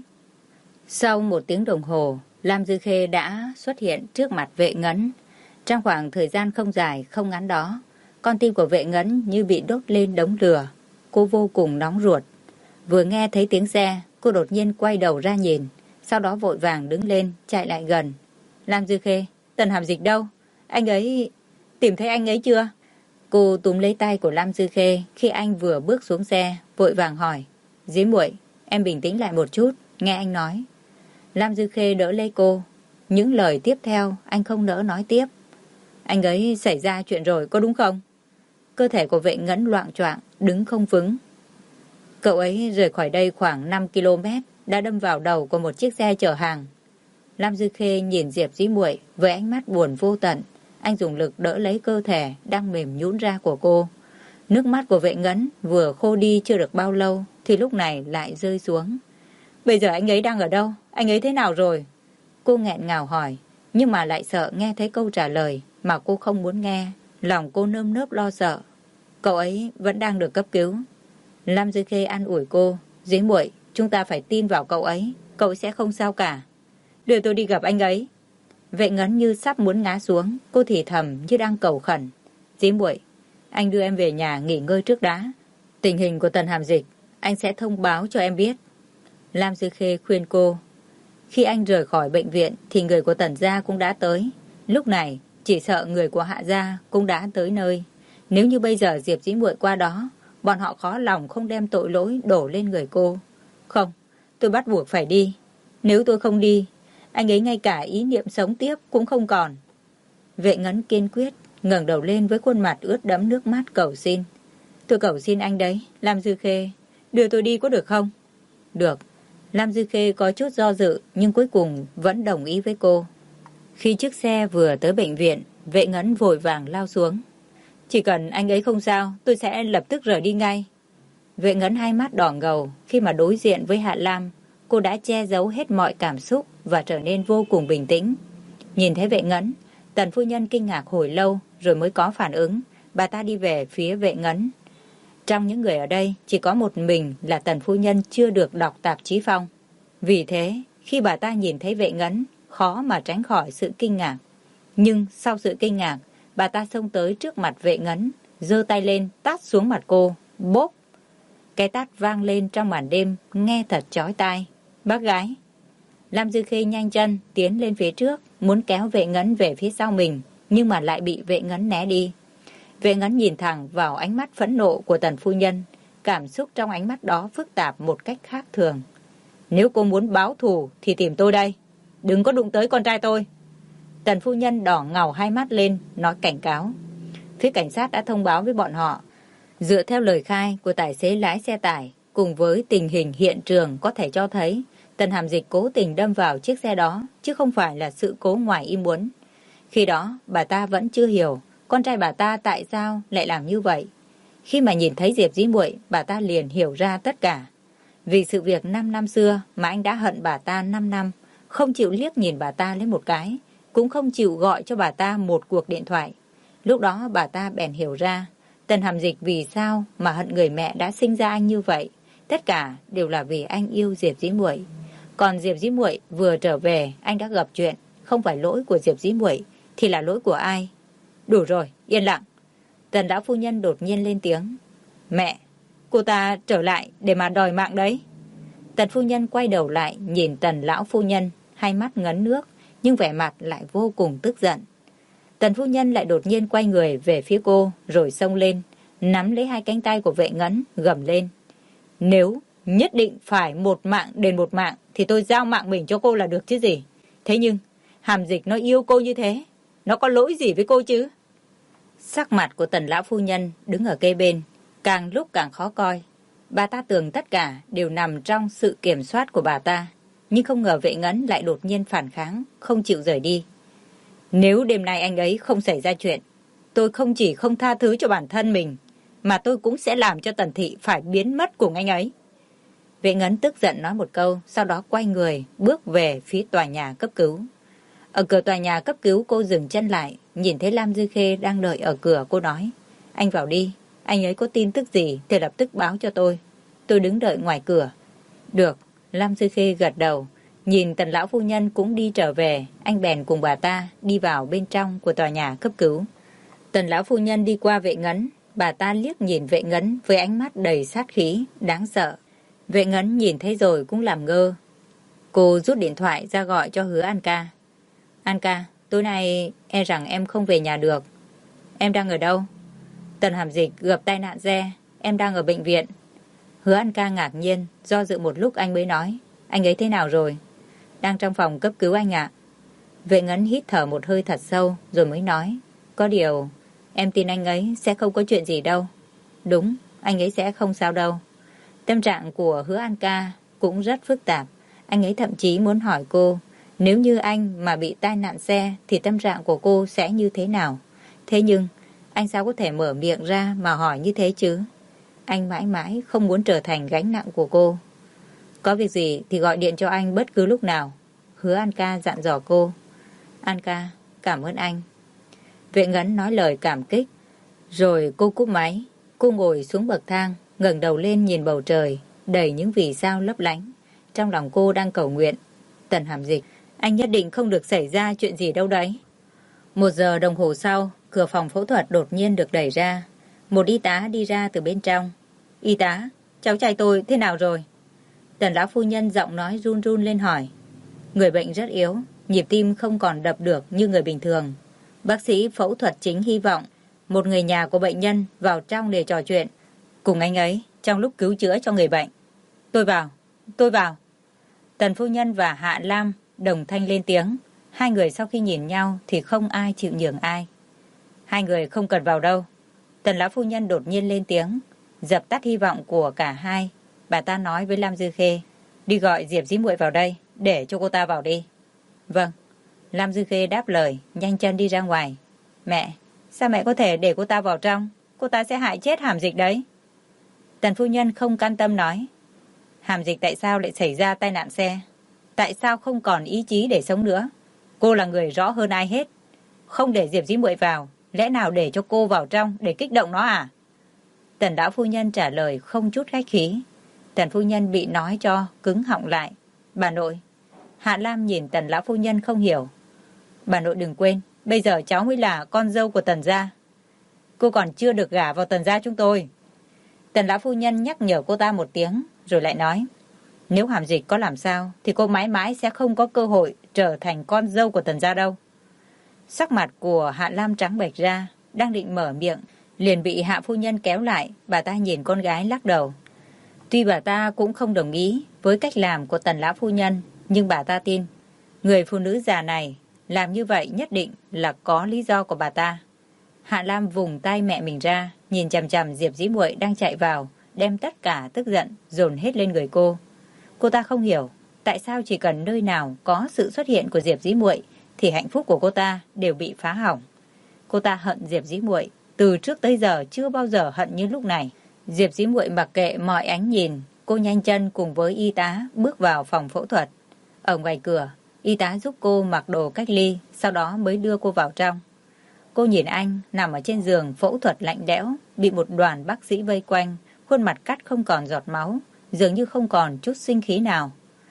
Sau một tiếng đồng hồ, Lam Dư Khê đã xuất hiện trước mặt Vệ Ngấn. Trong khoảng thời gian không dài không ngắn đó, con tim của Vệ Ngấn như bị đốt lên đống lửa. Cô vô cùng nóng ruột. Vừa nghe thấy tiếng xe, cô đột nhiên quay đầu ra nhìn, sau đó vội vàng đứng lên, chạy lại gần. Lam Dư Khê, Tần Hàm Dịch đâu? Anh ấy... Tìm thấy anh ấy chưa? Cô túm lấy tay của Lam Dư Khê khi anh vừa bước xuống xe, vội vàng hỏi. Dĩ muội, em bình tĩnh lại một chút, nghe anh nói. Lam Dư Khê đỡ lấy cô. Những lời tiếp theo anh không nỡ nói tiếp. Anh ấy xảy ra chuyện rồi, có đúng không? Cơ thể của Vệ Ngấn loạng choạng, đứng không vững. Cậu ấy rời khỏi đây khoảng 5 km, đã đâm vào đầu của một chiếc xe chở hàng. Lam Dư Khê nhìn Diệp Dĩ Muội với ánh mắt buồn vô tận. Anh dùng lực đỡ lấy cơ thể đang mềm nhũn ra của cô. Nước mắt của Vệ Ngấn vừa khô đi chưa được bao lâu thì lúc này lại rơi xuống. Bây giờ anh ấy đang ở đâu? Anh ấy thế nào rồi? Cô nghẹn ngào hỏi, nhưng mà lại sợ nghe thấy câu trả lời mà cô không muốn nghe. Lòng cô nơm nớp lo sợ. Cậu ấy vẫn đang được cấp cứu. Lam Dư Khê an ủi cô. Dĩ muội, chúng ta phải tin vào cậu ấy. Cậu ấy sẽ không sao cả. Đưa tôi đi gặp anh ấy. Vệ Ngấn như sắp muốn ngã xuống. Cô thì thầm như đang cầu khẩn. Dĩ muội, anh đưa em về nhà nghỉ ngơi trước đã. Tình hình của Tần Hàm Dịch anh sẽ thông báo cho em biết. Lam Dư Khê khuyên cô. Khi anh rời khỏi bệnh viện thì người của Tần gia cũng đã tới. Lúc này chỉ sợ người của Hạ gia cũng đã tới nơi. Nếu như bây giờ Diệp Dĩ Muội qua đó, bọn họ khó lòng không đem tội lỗi đổ lên người cô. Không, tôi bắt buộc phải đi. Nếu tôi không đi, anh ấy ngay cả ý niệm sống tiếp cũng không còn. Vệ Ngấn kiên quyết ngẩng đầu lên với khuôn mặt ướt đẫm nước mắt cầu xin. Tôi cầu xin anh đấy, Lam Dư Khê, đưa tôi đi có được không? Được. Lam Dư Khê có chút do dự nhưng cuối cùng vẫn đồng ý với cô. Khi chiếc xe vừa tới bệnh viện, Vệ Ngấn vội vàng lao xuống. Chỉ cần anh ấy không sao, tôi sẽ lập tức rời đi ngay. Vệ Ngấn hai mắt đỏ ngầu khi mà đối diện với Hạ Lam. Cô đã che giấu hết mọi cảm xúc và trở nên vô cùng bình tĩnh. Nhìn thấy Vệ Ngấn, Tần phu nhân kinh ngạc hồi lâu rồi mới có phản ứng. Bà ta đi về phía Vệ Ngấn. Trong những người ở đây, chỉ có một mình là Tần phu nhân chưa được đọc tạp chí Phong. Vì thế, khi bà ta nhìn thấy Vệ Ngấn, khó mà tránh khỏi sự kinh ngạc. Nhưng sau sự kinh ngạc, bà ta xông tới trước mặt Vệ Ngấn, giơ tay lên tát xuống mặt cô, bốp. Cái tát vang lên trong màn đêm, nghe thật chói tai. Bác gái. Lam Dư Khê nhanh chân tiến lên phía trước, muốn kéo Vệ Ngấn về phía sau mình, nhưng mà lại bị Vệ Ngấn né đi. Vệ Ngấn nhìn thẳng vào ánh mắt phẫn nộ của Tần phu nhân, cảm xúc trong ánh mắt đó phức tạp một cách khác thường. Nếu cô muốn báo thù thì tìm tôi đây, đừng có đụng tới con trai tôi. Tần phu nhân đỏ ngầu hai mắt lên, nói cảnh cáo. Phía cảnh sát đã thông báo với bọn họ. Dựa theo lời khai của tài xế lái xe tải, cùng với tình hình hiện trường có thể cho thấy Tần Hàm Dịch cố tình đâm vào chiếc xe đó, chứ không phải là sự cố ngoài ý muốn. Khi đó, bà ta vẫn chưa hiểu con trai bà ta tại sao lại làm như vậy. Khi mà nhìn thấy Diệp Dĩ Muội, bà ta liền hiểu ra tất cả. Vì sự việc 5 năm xưa mà anh đã hận bà ta 5 năm, không chịu liếc nhìn bà ta lấy một cái, cũng không chịu gọi cho bà ta một cuộc điện thoại. Lúc đó bà ta bèn hiểu ra, Tần Hàm Dịch vì sao mà hận người mẹ đã sinh ra anh như vậy. Tất cả đều là vì anh yêu Diệp Dĩ Muội. Còn Diệp Dĩ Muội vừa trở về, anh đã gặp chuyện, không phải lỗi của Diệp Dĩ Muội thì là lỗi của ai? Đủ rồi, yên lặng. Tần lão phu nhân đột nhiên lên tiếng. Mẹ, cô ta trở lại để mà đòi mạng đấy. Tần phu nhân quay đầu lại nhìn Tần lão phu nhân, hai mắt ngấn nước, nhưng vẻ mặt lại vô cùng tức giận. Tần phu nhân lại đột nhiên quay người về phía cô, rồi xông lên, nắm lấy hai cánh tay của Vệ Ngấn, gầm lên. Nếu nhất định phải một mạng đền một mạng, thì tôi giao mạng mình cho cô là được chứ gì. Thế nhưng, Hàm Dịch nó yêu cô như thế, nó có lỗi gì với cô chứ? Sắc mặt của Tần lão phu nhân đứng ở cây bên, càng lúc càng khó coi. Bà ta tưởng tất cả đều nằm trong sự kiểm soát của bà ta, nhưng không ngờ Vệ Ngấn lại đột nhiên phản kháng, không chịu rời đi. Nếu đêm nay anh ấy không xảy ra chuyện, tôi không chỉ không tha thứ cho bản thân mình, mà tôi cũng sẽ làm cho Tần Thị phải biến mất cùng anh ấy. Vệ Ngấn tức giận nói một câu, sau đó quay người, bước về phía tòa nhà cấp cứu. Ở cửa tòa nhà cấp cứu cô dừng chân lại, nhìn thấy Lam Dư Khê đang đợi ở cửa, cô nói, anh vào đi, anh ấy có tin tức gì thì lập tức báo cho tôi đứng đợi ngoài cửa. Được, Lam Dư Khê gật đầu, nhìn Tần lão phu nhân cũng đi trở về, anh bèn cùng bà ta đi vào bên trong của tòa nhà cấp cứu. Tần lão phu nhân đi qua Vệ Ngấn, bà ta liếc nhìn Vệ Ngấn với ánh mắt đầy sát khí, đáng sợ. Vệ Ngấn nhìn thấy rồi cũng làm ngơ. Cô rút điện thoại ra gọi cho Hứa An Ca. An Ca, tối nay e rằng em không về nhà được. Em đang ở đâu? Tần Hàm Dịch gặp tai nạn xe, em đang ở bệnh viện. Hứa An Ca ngạc nhiên, do dự một lúc anh mới nói, anh ấy thế nào rồi? Đang trong phòng cấp cứu anh ạ. Vệ Ngấn hít thở một hơi thật sâu rồi mới nói, có điều em tin anh ấy sẽ không có chuyện gì đâu. Đúng, anh ấy sẽ không sao đâu. Tâm trạng của Hứa An Ca cũng rất phức tạp. Anh ấy thậm chí muốn hỏi cô, nếu như anh mà bị tai nạn xe thì tâm trạng của cô sẽ như thế nào? Thế nhưng, anh sao có thể mở miệng ra mà hỏi như thế chứ? Anh mãi mãi không muốn trở thành gánh nặng của cô. Có việc gì thì gọi điện cho anh bất cứ lúc nào. Hứa An Ca dặn dò cô. An Ca, cảm ơn anh. Vệ Ngấn nói lời cảm kích. Rồi cô cúp máy. Cô ngồi xuống bậc thang, ngẩng đầu lên nhìn bầu trời, đầy những vì sao lấp lánh. Trong lòng cô đang cầu nguyện. Tần Hàm Dịch, anh nhất định không được xảy ra chuyện gì đâu đấy. 1 giờ đồng hồ sau, cửa phòng phẫu thuật đột nhiên được đẩy ra. Một y tá đi ra từ bên trong. Y tá, cháu trai tôi thế nào rồi? Tần lão phu nhân giọng nói run run lên hỏi. Người bệnh rất yếu, nhịp tim không còn đập được như người bình thường. Bác sĩ phẫu thuật chính hy vọng một người nhà của bệnh nhân vào trong để trò chuyện cùng anh ấy trong lúc cứu chữa cho người bệnh. Tôi vào. Tần phu nhân và Hạ Lam đồng thanh lên tiếng. Hai người sau khi nhìn nhau thì không ai chịu nhường ai. Hai người không cần vào đâu. Tần lão phu nhân đột nhiên lên tiếng, dập tắt hy vọng của cả hai. Bà ta nói với Lam Dư Khê, đi gọi Diệp Dĩ Muội vào đây, để cho cô ta vào đi. Vâng. Lam Dư Khê đáp lời, nhanh chân đi ra ngoài. Mẹ, sao mẹ có thể để cô ta vào trong? Cô ta sẽ hại chết Hàm Dịch đấy. Tần phu nhân không can tâm nói, Hàm Dịch tại sao lại xảy ra tai nạn xe? Tại sao không còn ý chí để sống nữa? Cô là người rõ hơn ai hết. Không để Diệp Dĩ Muội vào, lẽ nào để cho cô vào trong để kích động nó à? Tần lão phu nhân trả lời không chút khách khí. Tần phu nhân bị nói cho cứng họng lại. Bà nội. Hạ Lam nhìn Tần lão phu nhân không hiểu. Bà nội đừng quên, bây giờ cháu mới là con dâu của Tần gia. Cô còn chưa được gả vào Tần gia chúng tôi. Tần lão phu nhân nhắc nhở cô ta một tiếng, rồi lại nói, nếu Hàm Dịch có làm sao thì cô mãi mãi sẽ không có cơ hội trở thành con dâu của Tần gia đâu. Sắc mặt của Hạ Lam trắng bệch ra, đang định mở miệng, liền bị Hạ phu nhân kéo lại. Bà ta nhìn con gái lắc đầu. Tuy bà ta cũng không đồng ý với cách làm của Tần lão phu nhân, nhưng bà ta tin người phụ nữ già này làm như vậy nhất định là có lý do của bà ta. Hạ Lam vùng tay mẹ mình ra, nhìn chằm chằm Diệp Dĩ Muội đang chạy vào, đem tất cả tức giận dồn hết lên người cô. Cô ta không hiểu tại sao chỉ cần nơi nào có sự xuất hiện của Diệp Dĩ Muội thì hạnh phúc của cô ta đều bị phá hỏng. Cô ta hận Diệp Dĩ Muội, từ trước tới giờ chưa bao giờ hận như lúc này. Diệp Dĩ Muội mặc kệ mọi ánh nhìn, cô nhanh chân cùng với y tá bước vào phòng phẫu thuật. Ở ngoài cửa, y tá giúp cô mặc đồ cách ly, sau đó mới đưa cô vào trong. Cô nhìn anh nằm ở trên giường phẫu thuật lạnh lẽo, bị một đoàn bác sĩ vây quanh, khuôn mặt cắt không còn giọt máu, dường như không còn chút sinh khí nào.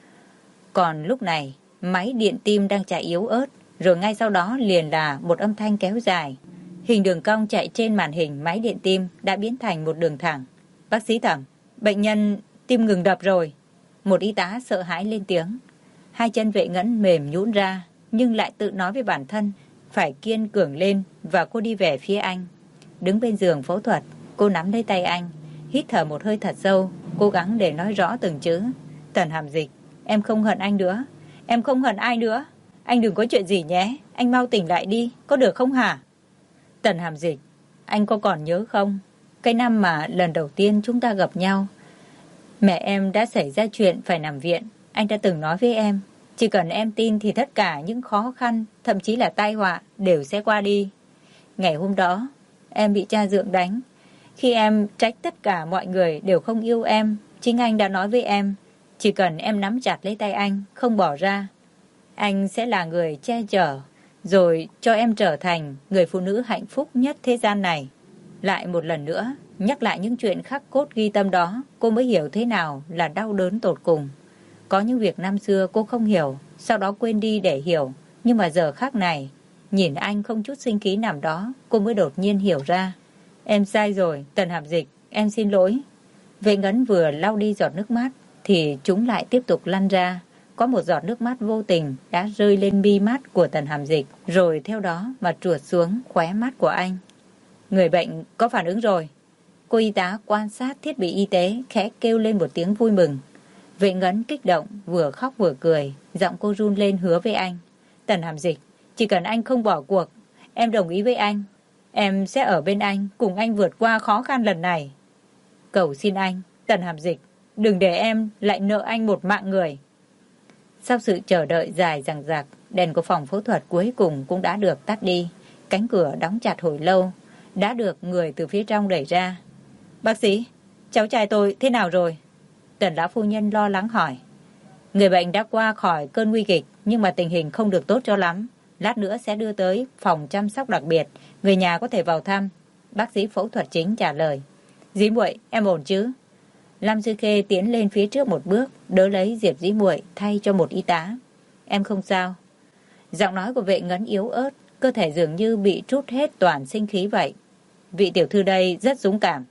Còn lúc này, máy điện tim đang chạy yếu ớt, rồi ngay sau đó liền là một âm thanh kéo dài. Hình đường cong chạy trên màn hình máy điện tim đã biến thành một đường thẳng. Bác sĩ Thẩm, bệnh nhân tim ngừng đập rồi. Một y tá sợ hãi lên tiếng. Hai chân Vệ Ngẫn mềm nhũn ra, nhưng lại tự nói với bản thân phải kiên cường lên, và cô đi về phía anh. Đứng bên giường phẫu thuật, cô nắm lấy tay anh, hít thở một hơi thật sâu, cố gắng để nói rõ từng chữ. Tần Hàm Dịch, em không hận anh nữa. Em không hận ai nữa. Anh đừng có chuyện gì nhé. Anh mau tỉnh lại đi, có được không hả? Tần Hàm Dịch, anh có còn nhớ không? Cái năm mà lần đầu tiên chúng ta gặp nhau, Mẹ em đã xảy ra chuyện phải nằm viện. Anh đã từng nói với em, chỉ cần em tin thì tất cả những khó khăn, thậm chí là tai họa đều sẽ qua đi. Ngày hôm đó, em bị cha dượng đánh. Khi em trách tất cả mọi người đều không yêu em, chính anh đã nói với em, chỉ cần em nắm chặt lấy tay anh, không bỏ ra, anh sẽ là người che chở, rồi cho em trở thành người phụ nữ hạnh phúc nhất thế gian này. Lại một lần nữa, nhắc lại những chuyện khắc cốt ghi tâm đó, cô mới hiểu thế nào là đau đớn tột cùng. Có những việc năm xưa cô không hiểu, sau đó quên đi để hiểu. Nhưng mà giờ khắc này, nhìn anh không chút sinh khí nằm đó, cô mới đột nhiên hiểu ra. Em sai rồi, Tần Hạp Dịch, em xin lỗi. Vệ Ngấn vừa lau đi giọt nước mắt, thì chúng lại tiếp tục lăn ra. Có một giọt nước mắt vô tình đã rơi lên mi mắt của Tần Hạp Dịch, rồi theo đó mà trượt xuống khóe mắt của anh. Người bệnh có phản ứng rồi. Cô y tá quan sát thiết bị y tế khẽ kêu lên một tiếng vui mừng. Vệ Ngấn kích động, vừa khóc vừa cười, giọng cô run lên hứa với anh. Tần Hàm Dịch, chỉ cần anh không bỏ cuộc, em đồng ý với anh. Em sẽ ở bên anh, cùng anh vượt qua khó khăn lần này. Cầu xin anh, Tần Hàm Dịch, đừng để em lại nợ anh một mạng người. Sau sự chờ đợi dài dằng dặc, đèn của phòng phẫu thuật cuối cùng cũng đã được tắt đi. Cánh cửa đóng chặt hồi lâu, đã được người từ phía trong đẩy ra. Bác sĩ, cháu trai tôi thế nào rồi? Tần lão phu nhân lo lắng hỏi. Người bệnh đã qua khỏi cơn nguy kịch, nhưng mà tình hình không được tốt cho lắm. Lát nữa sẽ đưa tới phòng chăm sóc đặc biệt, người nhà có thể vào thăm. Bác sĩ phẫu thuật chính trả lời. Dĩ Muội, em ổn chứ? Lam Dư Khê tiến lên phía trước một bước, đỡ lấy Diệp Dĩ Muội thay cho một y tá. Em không sao. Giọng nói của Vệ Ngấn yếu ớt, cơ thể dường như bị trút hết toàn sinh khí vậy. Vị tiểu thư đây rất dũng cảm.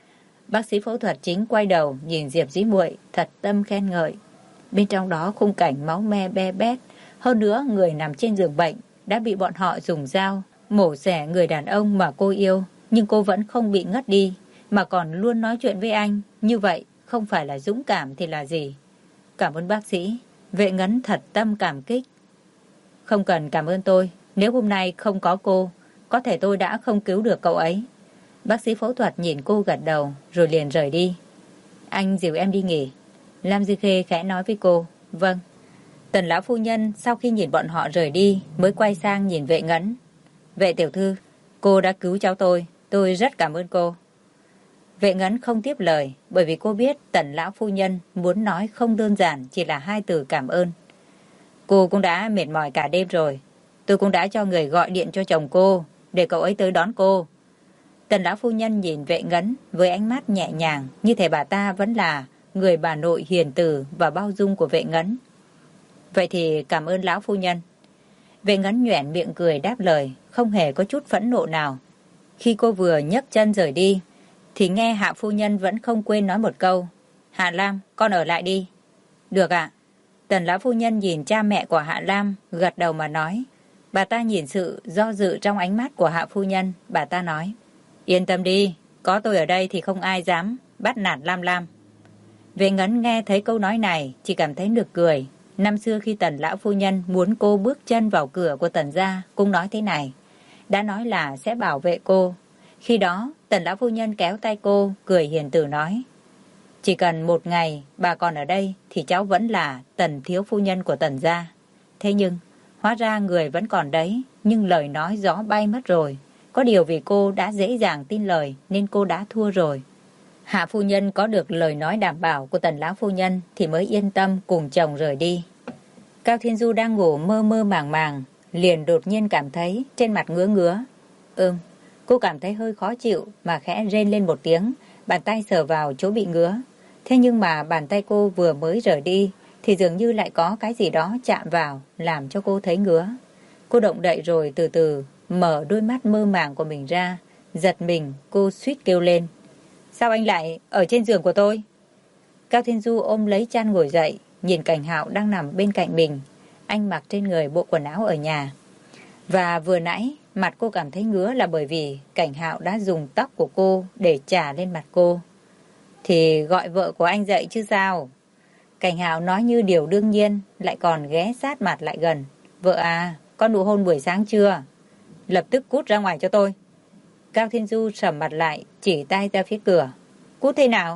Bác sĩ phẫu thuật chính quay đầu nhìn Diệp Dĩ Muội, thật tâm khen ngợi. Bên trong đó khung cảnh máu me be bét, hơn nữa người nằm trên giường bệnh đã bị bọn họ dùng dao mổ xẻ người đàn ông mà cô yêu, nhưng cô vẫn không bị ngất đi, mà còn luôn nói chuyện với anh. Như vậy không phải là dũng cảm thì là gì? Cảm ơn bác sĩ. Vệ Ngấn thật tâm cảm kích. Không cần cảm ơn tôi, nếu hôm nay không có cô, có thể tôi đã không cứu được cậu ấy. Bác sĩ phẫu thuật nhìn cô gật đầu rồi liền rời đi. Anh dìu em đi nghỉ. Lam Dư Khê khẽ nói với cô. Vâng. Tần lão phu nhân sau khi nhìn bọn họ rời đi mới quay sang nhìn Vệ Ngấn. Vệ tiểu thư, cô đã cứu cháu tôi rất cảm ơn cô. Vệ Ngấn không tiếp lời, bởi vì cô biết Tần lão phu nhân muốn nói không đơn giản chỉ là hai từ cảm ơn. Cô cũng đã mệt mỏi cả đêm rồi. Tôi cũng đã cho người gọi điện cho chồng cô để cậu ấy tới đón cô. Tần lão phu nhân nhìn Vệ Ngấn với ánh mắt nhẹ nhàng, như thể bà ta vẫn là người bà nội hiền từ và bao dung của Vệ Ngấn. Vậy thì cảm ơn lão phu nhân. Vệ Ngấn nhoẻn miệng cười đáp lời, không hề có chút phẫn nộ nào. Khi cô vừa nhấc chân rời đi, thì nghe Hạ phu nhân vẫn không quên nói một câu. Hạ Lam, con ở lại đi. Được ạ. Tần lão phu nhân nhìn cha mẹ của Hạ Lam, gật đầu mà nói. Bà ta nhìn sự do dự trong ánh mắt của Hạ phu nhân, bà ta nói. Yên tâm đi, có tôi ở đây thì không ai dám bắt nạt Lam Lam. Vệ Ngấn nghe thấy câu nói này, chỉ cảm thấy nực cười. Năm xưa khi Tần lão phu nhân muốn cô bước chân vào cửa của Tần gia, cũng nói thế này. Đã nói là sẽ bảo vệ cô. Khi đó, Tần lão phu nhân kéo tay cô, cười hiền từ nói. Chỉ cần một ngày bà còn ở đây thì cháu vẫn là Tần thiếu phu nhân của Tần gia. Thế nhưng, hóa ra người vẫn còn đấy, nhưng lời nói gió bay mất rồi. Có điều vì cô đã dễ dàng tin lời nên cô đã thua rồi. Hạ phu nhân có được lời nói đảm bảo của Tần lão phu nhân thì mới yên tâm cùng chồng rời đi. Cao Thiên Du đang ngủ mơ mơ màng màng, liền đột nhiên cảm thấy trên mặt ngứa ngứa. Cô cảm thấy hơi khó chịu mà khẽ rên lên một tiếng, bàn tay sờ vào chỗ bị ngứa. Thế nhưng mà bàn tay cô vừa mới rời đi thì dường như lại có cái gì đó chạm vào làm cho cô thấy ngứa. Cô động đậy rồi từ từ mở đôi mắt mơ màng của mình ra, giật mình cô suýt kêu lên. Sao anh lại ở trên giường của tôi? Cao Thiên Du ôm lấy chăn ngồi dậy, nhìn Cảnh Hạo đang nằm bên cạnh mình. Anh mặc trên người bộ quần áo ở nhà. Và vừa nãy mặt cô cảm thấy ngứa là bởi vì Cảnh Hạo đã dùng tóc của cô để chà lên mặt cô. Thì gọi vợ của anh dậy chứ sao? Cảnh Hạo nói như điều đương nhiên, lại còn ghé sát mặt lại gần. Vợ à, có nụ hôn buổi sáng chưa? Lập tức cút ra ngoài cho tôi. Cao Thiên Du sầm mặt lại, chỉ tay ra phía cửa. Cút thế nào?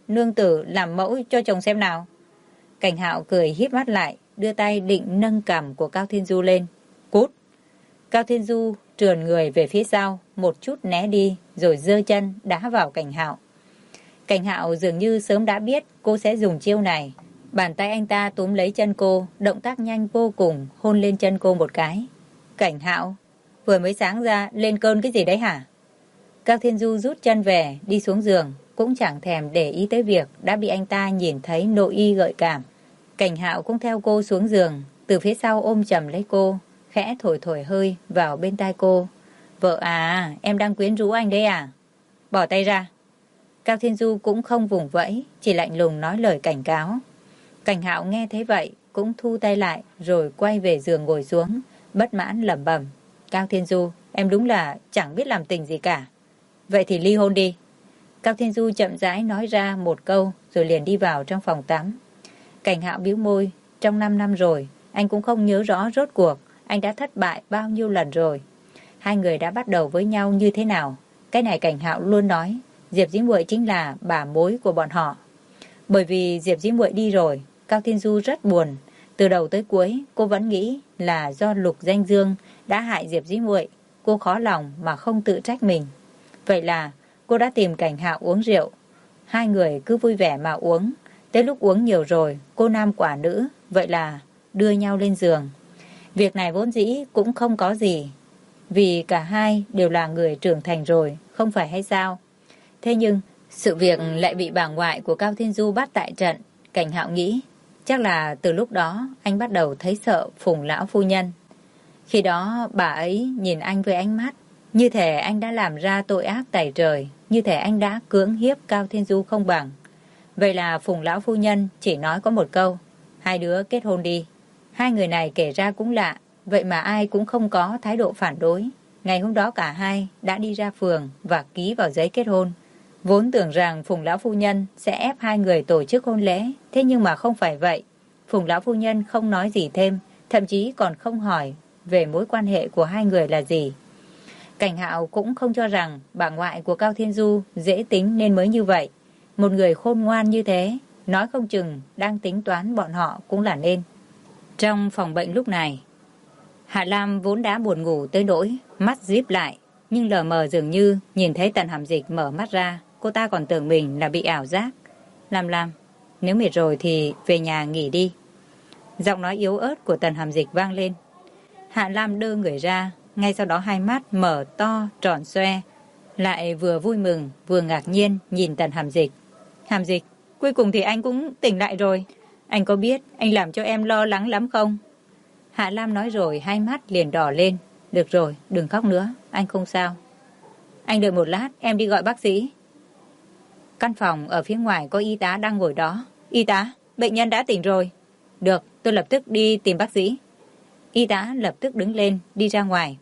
nương tử làm mẫu cho chồng xem nào. Cảnh Hạo cười híp mắt lại, đưa tay định nâng cằm của Cao Thiên Du lên. Cút! Cao Thiên Du trườn người về phía sau, một chút né đi, rồi giơ chân đá vào Cảnh Hạo. Cảnh Hạo dường như sớm đã biết cô sẽ dùng chiêu này. Bàn tay anh ta túm lấy chân cô, động tác nhanh vô cùng, hôn lên chân cô một cái. Cảnh Hạo, vừa mới sáng ra, lên cơn cái gì đấy hả? Cao Thiên Du rút chân về, đi xuống giường, cũng chẳng thèm để ý tới việc đã bị anh ta nhìn thấy nội y gợi cảm. Cảnh Hạo cũng theo cô xuống giường, từ phía sau ôm chầm lấy cô, khẽ thổi thổi hơi vào bên tai cô. Vợ à, em đang quyến rũ anh đấy à? Bỏ tay ra. Cao Thiên Du cũng không vùng vẫy, chỉ lạnh lùng nói lời cảnh cáo. Cảnh Hạo nghe thấy vậy, cũng thu tay lại, rồi quay về giường ngồi xuống, bất mãn lẩm bẩm. Cao Thiên Du, em đúng là chẳng biết làm tình gì cả. Vậy thì ly hôn đi. Cao Thiên Du chậm rãi nói ra một câu, rồi liền đi vào trong phòng tắm. Cảnh Hạo bĩu môi, trong 5 năm rồi, anh cũng không nhớ rõ rốt cuộc anh đã thất bại bao nhiêu lần rồi. Hai người đã bắt đầu với nhau như thế nào? Cái này Cảnh Hạo luôn nói, Diệp Dĩ Muội chính là bà mối của bọn họ. Bởi vì Diệp Dĩ Muội đi rồi, Cao Thiên Du rất buồn. Từ đầu tới cuối, cô vẫn nghĩ là do Lục Danh Dương đã hại Diệp Dĩ Muội. Cô khó lòng mà không tự trách mình. Vậy là cô đã tìm Cảnh Hạo uống rượu. Hai người cứ vui vẻ mà uống. Tới lúc uống nhiều rồi, cô nam quả nữ, vậy là đưa nhau lên giường. Việc này vốn dĩ cũng không có gì, vì cả hai đều là người trưởng thành rồi, không phải hay sao? Thế nhưng, sự việc lại bị bà ngoại của Cao Thiên Du bắt tại trận. Cảnh Hạo nghĩ, chắc là từ lúc đó anh bắt đầu thấy sợ Phùng lão phu nhân. Khi đó bà ấy nhìn anh với ánh mắt như thể anh đã làm ra tội ác tày trời, như thể anh đã cưỡng hiếp Cao Thiên Du không bằng. Vậy là Phùng lão phu nhân chỉ nói có một câu, hai đứa kết hôn đi. Hai người này kể ra cũng lạ, vậy mà ai cũng không có thái độ phản đối. Ngày hôm đó cả hai đã đi ra phường và ký vào giấy kết hôn. Vốn tưởng rằng Phùng lão phu nhân sẽ ép hai người tổ chức hôn lễ, thế nhưng mà không phải vậy. Phùng lão phu nhân không nói gì thêm, thậm chí còn không hỏi về mối quan hệ của hai người là gì. Cảnh Hạo cũng không cho rằng bà ngoại của Cao Thiên Du dễ tính nên mới như vậy. Một người khôn ngoan như thế, nói không chừng đang tính toán bọn họ cũng là nên. Trong phòng bệnh lúc này, Hạ Lam vốn đã buồn ngủ tới nỗi mắt díp lại, nhưng lờ mờ dường như nhìn thấy Tần Hàm Dịch mở mắt ra, cô ta còn tưởng mình là bị ảo giác. Lam, nếu mệt rồi thì về nhà nghỉ đi. Giọng nói yếu ớt của Tần Hàm Dịch vang lên. Hạ Lam đưa người ra, ngay sau đó hai mắt mở to tròn xoe, lại vừa vui mừng vừa ngạc nhiên nhìn Tần Hàm Dịch. Hàm Dịch, cuối cùng thì anh cũng tỉnh lại rồi. Anh có biết anh làm cho em lo lắng lắm không? Hạ Lam nói rồi hai mắt liền đỏ lên. Được rồi, đừng khóc nữa, anh không sao. Anh đợi một lát, em đi gọi bác sĩ. Căn phòng ở phía ngoài có y tá đang ngồi đó. Y tá, bệnh nhân đã tỉnh rồi. Được, tôi lập tức đi tìm bác sĩ. Y tá lập tức đứng lên, đi ra ngoài.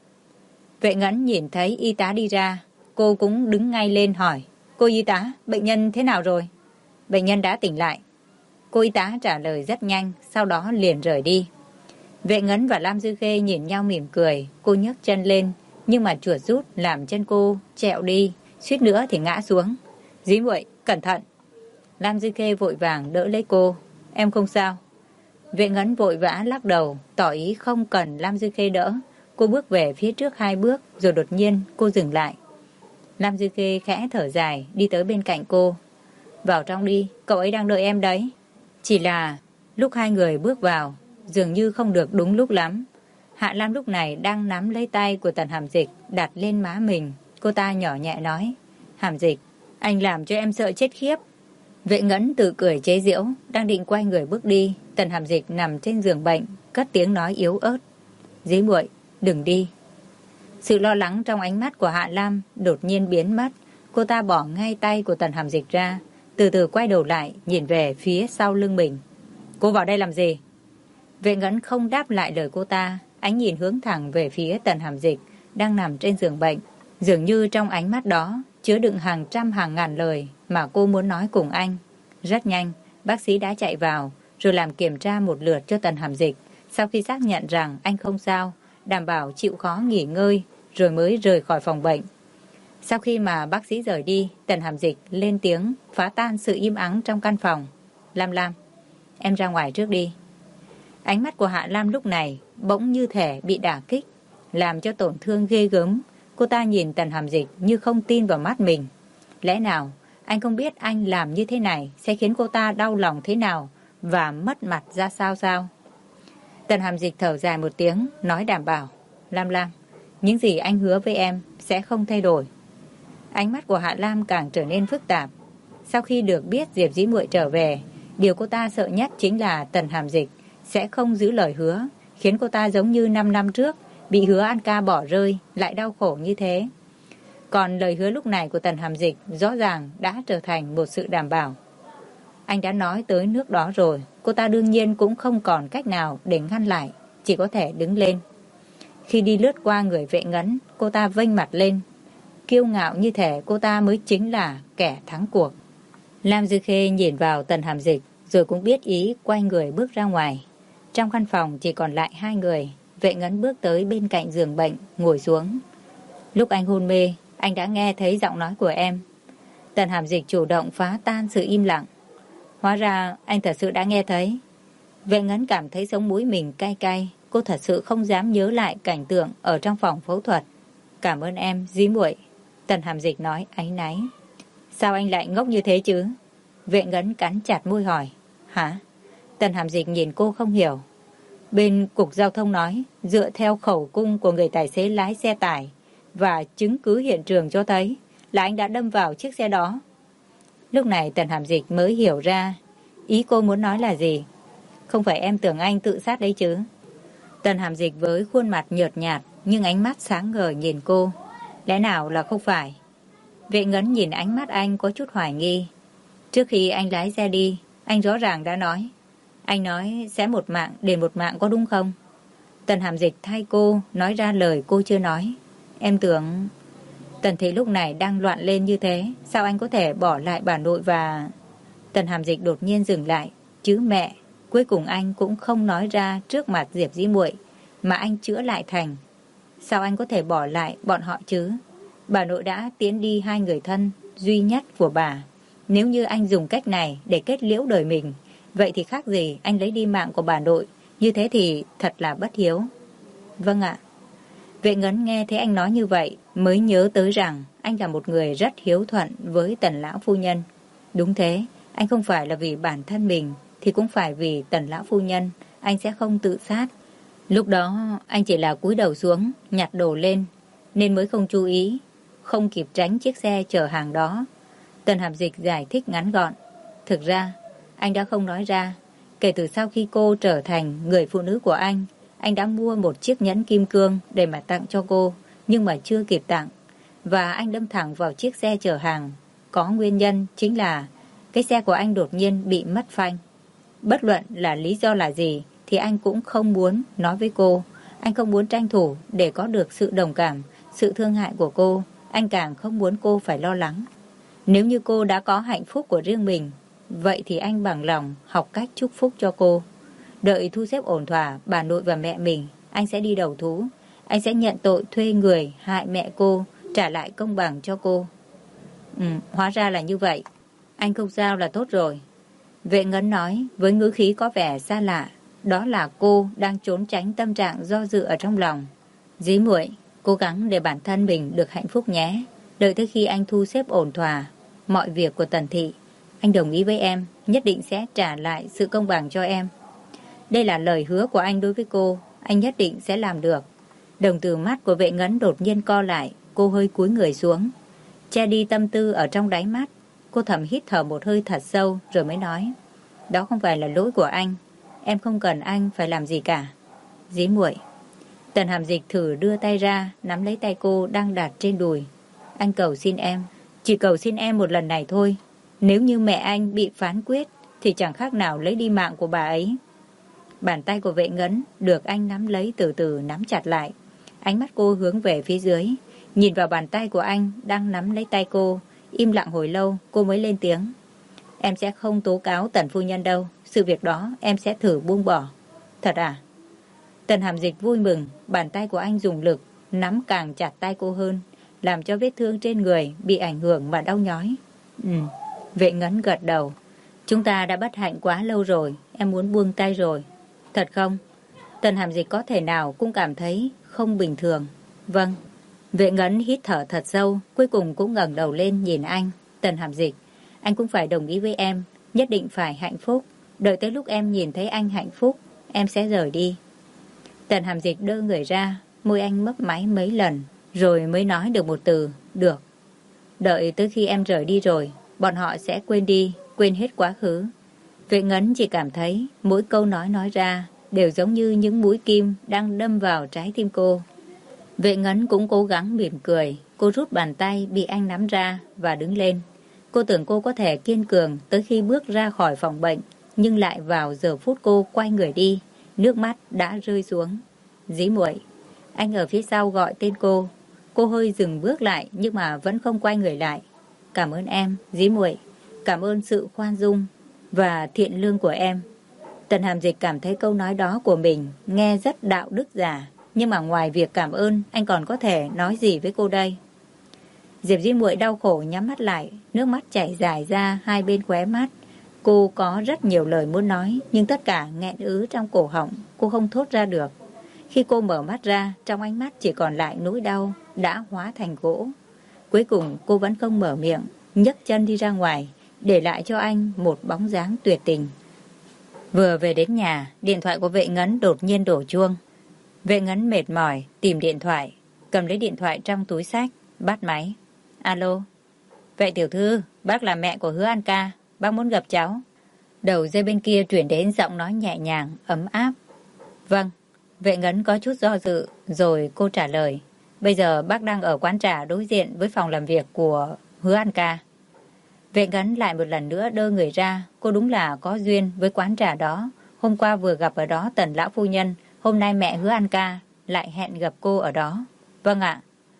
Vệ Ngẫn nhìn thấy y tá đi ra, cô cũng đứng ngay lên hỏi. Cô y tá, bệnh nhân thế nào rồi? Bệnh nhân đã tỉnh lại. Cô y tá trả lời rất nhanh, sau đó liền rời đi. Vệ Ngẫn và Lam Dư Khê nhìn nhau mỉm cười, cô nhấc chân lên, nhưng mà chuột rút làm chân cô trẹo đi, suýt nữa thì ngã xuống. Dĩ Muội, cẩn thận. Lam Dư Khê vội vàng đỡ lấy cô. Em không sao. Vệ Ngẫn vội vã lắc đầu, tỏ ý không cần Lam Dư Khê đỡ. Cô bước về phía trước 2 bước, rồi đột nhiên cô dừng lại. Lam Dư Khê khẽ thở dài, đi tới bên cạnh cô. Vào trong đi, cậu ấy đang đợi em đấy. Chỉ là lúc hai người bước vào, dường như không được đúng lúc lắm. Hạ Lam lúc này đang nắm lấy tay của Tần Hàm Dịch, đặt lên má mình. Cô ta nhỏ nhẹ nói, Hàm Dịch, anh làm cho em sợ chết khiếp. Vệ Ngẫn tự cười chế giễu, đang định quay người bước đi. Tần Hàm Dịch nằm trên giường bệnh, cất tiếng nói yếu ớt. Dĩ Muội, đừng đi. Sự lo lắng trong ánh mắt của Hạ Lam đột nhiên biến mất. Cô ta bỏ ngay tay của Tần Hàm Dịch ra, từ từ quay đầu lại, nhìn về phía sau lưng mình. Cô vào đây làm gì? Vệ Ngẫn không đáp lại lời cô ta, ánh nhìn hướng thẳng về phía Tần Hàm Dịch đang nằm trên giường bệnh. Dường như trong ánh mắt đó chứa đựng hàng trăm hàng ngàn lời mà cô muốn nói cùng anh. Rất nhanh, bác sĩ đã chạy vào, rồi làm kiểm tra một lượt cho Tần Hàm Dịch. Sau khi xác nhận rằng anh không sao, đảm bảo chịu khó nghỉ ngơi, rồi mới rời khỏi phòng bệnh. Sau khi mà bác sĩ rời đi, Tần Hàm Dịch lên tiếng phá tan sự im ắng trong căn phòng. Lam Lam, em ra ngoài trước đi. Ánh mắt của Hạ Lam lúc này bỗng như thể bị đả kích, làm cho tổn thương ghê gớm. Cô ta nhìn Tần Hàm Dịch như không tin vào mắt mình. Lẽ nào anh không biết anh làm như thế này sẽ khiến cô ta đau lòng thế nào và mất mặt ra sao sao? Tần Hàm Dịch thở dài một tiếng, nói đảm bảo. Lam Lam, những gì anh hứa với em sẽ không thay đổi. Ánh mắt của Hạ Lam càng trở nên phức tạp. Sau khi được biết Diệp Dĩ Muội trở về, điều cô ta sợ nhất chính là Tần Hàm Dịch sẽ không giữ lời hứa, khiến cô ta giống như 5 năm trước bị Hứa An Ca bỏ rơi, lại đau khổ như thế. Còn lời hứa lúc này của Tần Hàm Dịch rõ ràng đã trở thành một sự đảm bảo. Anh đã nói tới nước đó rồi, cô ta đương nhiên cũng không còn cách nào để ngăn lại, chỉ có thể đứng lên. Khi đi lướt qua người Vệ Ngấn, cô ta vênh mặt lên, kiêu ngạo như thể cô ta mới chính là kẻ thắng cuộc. Lam Dư Khê nhìn vào Tần Hàm Dịch, rồi cũng biết ý quay người bước ra ngoài. Trong căn phòng chỉ còn lại 2 người. Vệ Ngấn bước tới bên cạnh giường bệnh, ngồi xuống. Lúc anh hôn mê, anh đã nghe thấy giọng nói của em. Tần Hàm Dịch chủ động phá tan sự im lặng. Hóa ra anh thật sự đã nghe thấy. Vệ Ngấn cảm thấy sống mũi mình cay cay. Cô thật sự không dám nhớ lại cảnh tượng ở trong phòng phẫu thuật. Cảm ơn em, Dĩ Muội. Tần Hàm Dịch nói áy náy. Sao anh lại ngốc như thế chứ? Vệ Ngấn cắn chặt môi hỏi. Hả? Tần Hàm Dịch nhìn cô không hiểu. Bên Cục Giao thông nói, dựa theo khẩu cung của người tài xế lái xe tải và chứng cứ hiện trường cho thấy là anh đã đâm vào chiếc xe đó. Lúc này Tần Hàm Dịch mới hiểu ra ý cô muốn nói là gì. Không phải em tưởng anh tự sát đấy chứ? Tần Hàm Dịch với khuôn mặt nhợt nhạt nhưng ánh mắt sáng ngời nhìn cô. Lẽ nào là không phải? Vệ Ngấn nhìn ánh mắt anh có chút hoài nghi. Trước khi anh lái xe đi, anh rõ ràng đã nói. Anh nói sẽ một mạng để một mạng, có đúng không? Tần Hàm Dịch thay cô nói ra lời cô chưa nói. Em tưởng... Tần Thị lúc này đang loạn lên như thế, sao anh có thể bỏ lại bà nội và... Tần Hàm Dịch đột nhiên dừng lại. Chứ mẹ, cuối cùng anh cũng không nói ra trước mặt Diệp Dĩ Muội, mà anh chữa lại thành. Sao anh có thể bỏ lại bọn họ chứ? Bà nội đã tiến đi 2 người thân duy nhất của bà. Nếu như anh dùng cách này để kết liễu đời mình, vậy thì khác gì anh lấy đi mạng của bà nội. Như thế thì thật là bất hiếu. Vâng ạ. Vệ Ngấn nghe thấy anh nói như vậy mới nhớ tới rằng anh là một người rất hiếu thuận với Tần lão phu nhân. Đúng thế, anh không phải là vì bản thân mình thì cũng phải vì Tần lão phu nhân. Anh sẽ không tự sát. Lúc đó anh chỉ là cúi đầu xuống nhặt đồ lên nên mới không chú ý, không kịp tránh chiếc xe chở hàng đó. Tần Hàm Dịch giải thích ngắn gọn. Thực ra anh đã không nói ra. Kể từ sau khi cô trở thành người phụ nữ của anh đã mua một chiếc nhẫn kim cương để mà tặng cho cô, nhưng mà chưa kịp tặng. Và anh đâm thẳng vào chiếc xe chở hàng. Có nguyên nhân chính là cái xe của anh đột nhiên bị mất phanh. Bất luận là lý do là gì thì anh cũng không muốn nói với cô. Anh không muốn tranh thủ để có được sự đồng cảm, sự thương hại của cô. Anh càng không muốn cô phải lo lắng. Nếu như cô đã có hạnh phúc của riêng mình, vậy thì anh bằng lòng học cách chúc phúc cho cô. Đợi thu xếp ổn thỏa bà nội và mẹ mình, anh sẽ đi đầu thú. Anh sẽ nhận tội thuê người hại mẹ cô, trả lại công bằng cho cô. Hóa ra là như vậy. Anh không sao là tốt rồi. Vệ Ngấn nói với ngữ khí có vẻ xa lạ. Đó là cô đang trốn tránh tâm trạng do dự ở trong lòng. Dĩ Muội, cố gắng để bản thân mình được hạnh phúc nhé. Đợi tới khi anh thu xếp ổn thỏa mọi việc của Tần Thị, anh đồng ý với em, nhất định sẽ trả lại sự công bằng cho em. Đây là lời hứa của anh đối với cô, anh nhất định sẽ làm được. Đồng tử mắt của Vệ Ngấn đột nhiên co lại, cô hơi cúi người xuống, che đi tâm tư ở trong đáy mắt. Cô thầm hít thở một hơi thật sâu rồi mới nói. Đó không phải là lỗi của anh, em không cần anh phải làm gì cả. Dĩ Muội. Tần Hàm Dịch thử đưa tay ra, nắm lấy tay cô đang đặt trên đùi. Anh cầu xin em, chỉ cầu xin em một lần này thôi. Nếu như mẹ anh bị phán quyết thì chẳng khác nào lấy đi mạng của bà ấy. Bàn tay của Vệ Ngấn được anh nắm lấy, từ từ nắm chặt lại. Ánh mắt cô hướng về phía dưới, nhìn vào bàn tay của anh đang nắm lấy tay cô. Im lặng hồi lâu cô mới lên tiếng. Em sẽ không tố cáo Tần phu nhân đâu. Sự việc đó em sẽ thử buông bỏ. Thật à? Tần Hàm Dịch vui mừng. Bàn tay của anh dùng lực nắm càng chặt tay cô hơn. làm cho vết thương trên người bị ảnh hưởng mà đau nhói. Vệ Ngấn gật đầu. Chúng ta đã bất hạnh quá lâu rồi, em muốn buông tay rồi. Thật không? Tần Hàm Dịch có thể nào cũng cảm thấy không bình thường. Vâng. Vệ Ngấn hít thở thật sâu, cuối cùng cũng ngẩng đầu lên nhìn anh. Tần Hàm Dịch, anh cũng phải đồng ý với em, nhất định phải hạnh phúc. Đợi tới lúc em nhìn thấy anh hạnh phúc, em sẽ rời đi. Tần Hàm Dịch đưa người ra, môi anh mấp máy mấy lần, rồi mới nói được một từ, được. Đợi tới khi em rời đi rồi, bọn họ sẽ quên đi, quên hết quá khứ. Vệ Ngấn chỉ cảm thấy mỗi câu nói ra đều giống như những mũi kim đang đâm vào trái tim cô. Vệ Ngấn cũng cố gắng mỉm cười. Cô rút bàn tay bị anh nắm ra và đứng lên. Cô tưởng cô có thể kiên cường tới khi bước ra khỏi phòng bệnh, nhưng lại vào giờ phút cô quay người đi, nước mắt đã rơi xuống. Dĩ Muội. Anh ở phía sau gọi tên cô. Cô hơi dừng bước lại nhưng mà vẫn không quay người lại. Cảm ơn em, Dĩ Muội. Cảm ơn sự khoan dung và thiện lương của em. Tần Hàm Dịch cảm thấy câu nói đó của mình nghe rất đạo đức giả, nhưng mà ngoài việc cảm ơn, anh còn có thể nói gì với cô đây? Diệp Dĩ Muội đau khổ nhắm mắt lại, nước mắt chảy dài ra hai bên khóe mắt. Cô có rất nhiều lời muốn nói, nhưng tất cả nghẹn ứ trong cổ họng, cô không thốt ra được. Khi cô mở mắt ra, trong ánh mắt chỉ còn lại nỗi đau đã hóa thành gỗ. Cuối cùng cô vẫn không mở miệng, nhấc chân đi ra ngoài, để lại cho anh một bóng dáng tuyệt tình. Vừa về đến nhà, điện thoại của Vệ Ngấn đột nhiên đổ chuông. Vệ Ngấn mệt mỏi, tìm điện thoại, cầm lấy điện thoại trong túi xách, bắt máy. Alo. Vệ tiểu thư, bác là mẹ của Hứa An Ca, bác muốn gặp cháu. Đầu dây bên kia chuyển đến giọng nói nhẹ nhàng, ấm áp. Vâng. Vệ Ngấn có chút do dự, rồi cô trả lời. Bây giờ bác đang ở quán trà đối diện với phòng làm việc của Hứa An Ca. Vệ Ngấn lại một lần nữa đơ người ra, cô đúng là có duyên với quán trà đó. Hôm qua vừa gặp ở đó Tần lão phu nhân, hôm nay mẹ Hứa An Ca lại hẹn gặp cô ở đó. Vâng ạ.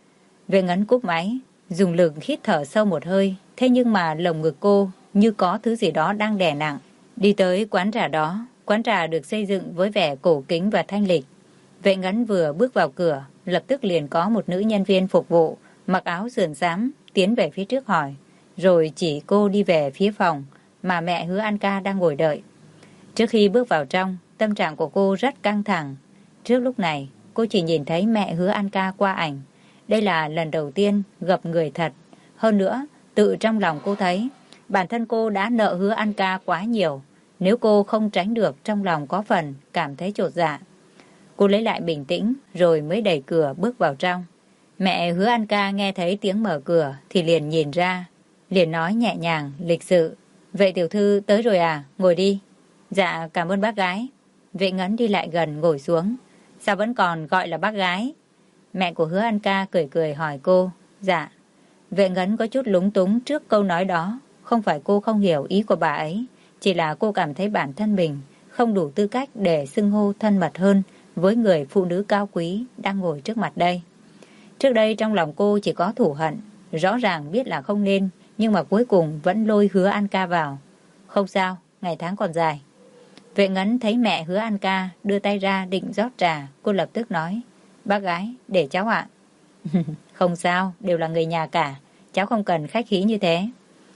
Vệ Ngấn cúp máy, dùng lực hít thở sâu một hơi, thế nhưng mà lồng ngực cô như có thứ gì đó đang đè nặng. Đi tới quán trà đó, quán trà được xây dựng với vẻ cổ kính và thanh lịch. Vệ Ngấn vừa bước vào cửa, lập tức liền có một nữ nhân viên phục vụ, mặc áo sườn xám, tiến về phía trước hỏi, rồi chỉ cô đi về phía phòng mà mẹ Hứa An Ca đang ngồi đợi. Trước khi bước vào trong, tâm trạng của cô rất căng thẳng. Trước lúc này, cô chỉ nhìn thấy mẹ Hứa An Ca qua ảnh. Đây là lần đầu tiên gặp người thật. Hơn nữa, tự trong lòng cô thấy, bản thân cô đã nợ Hứa An Ca quá nhiều. Nếu cô không tránh được, trong lòng có phần cảm thấy chột dạ. Cô lấy lại bình tĩnh, rồi mới đẩy cửa bước vào trong. Mẹ Hứa An Ca nghe thấy tiếng mở cửa thì liền nhìn ra, liền nói nhẹ nhàng, lịch sự. Vệ tiểu thư tới rồi à, ngồi đi. Dạ, cảm ơn bác gái. Vệ Ngấn đi lại gần ngồi xuống. Sao vẫn còn gọi là bác gái? Mẹ của Hứa An Ca cười cười hỏi cô. Dạ. Vệ Ngấn có chút lúng túng trước câu nói đó. Không phải cô không hiểu ý của bà ấy, chỉ là cô cảm thấy bản thân mình không đủ tư cách để xưng hô thân mật hơn với người phụ nữ cao quý đang ngồi trước mặt đây. Trước đây trong lòng cô chỉ có thù hận, rõ ràng biết là không nên, nhưng mà cuối cùng vẫn lôi Hứa An Ca vào. Không sao, ngày tháng còn dài. Vệ Ngấn thấy mẹ Hứa An Ca đưa tay ra định rót trà, cô lập tức nói, bác gái, để cháu ạ. Không sao, đều là người nhà cả, cháu không cần khách khí như thế.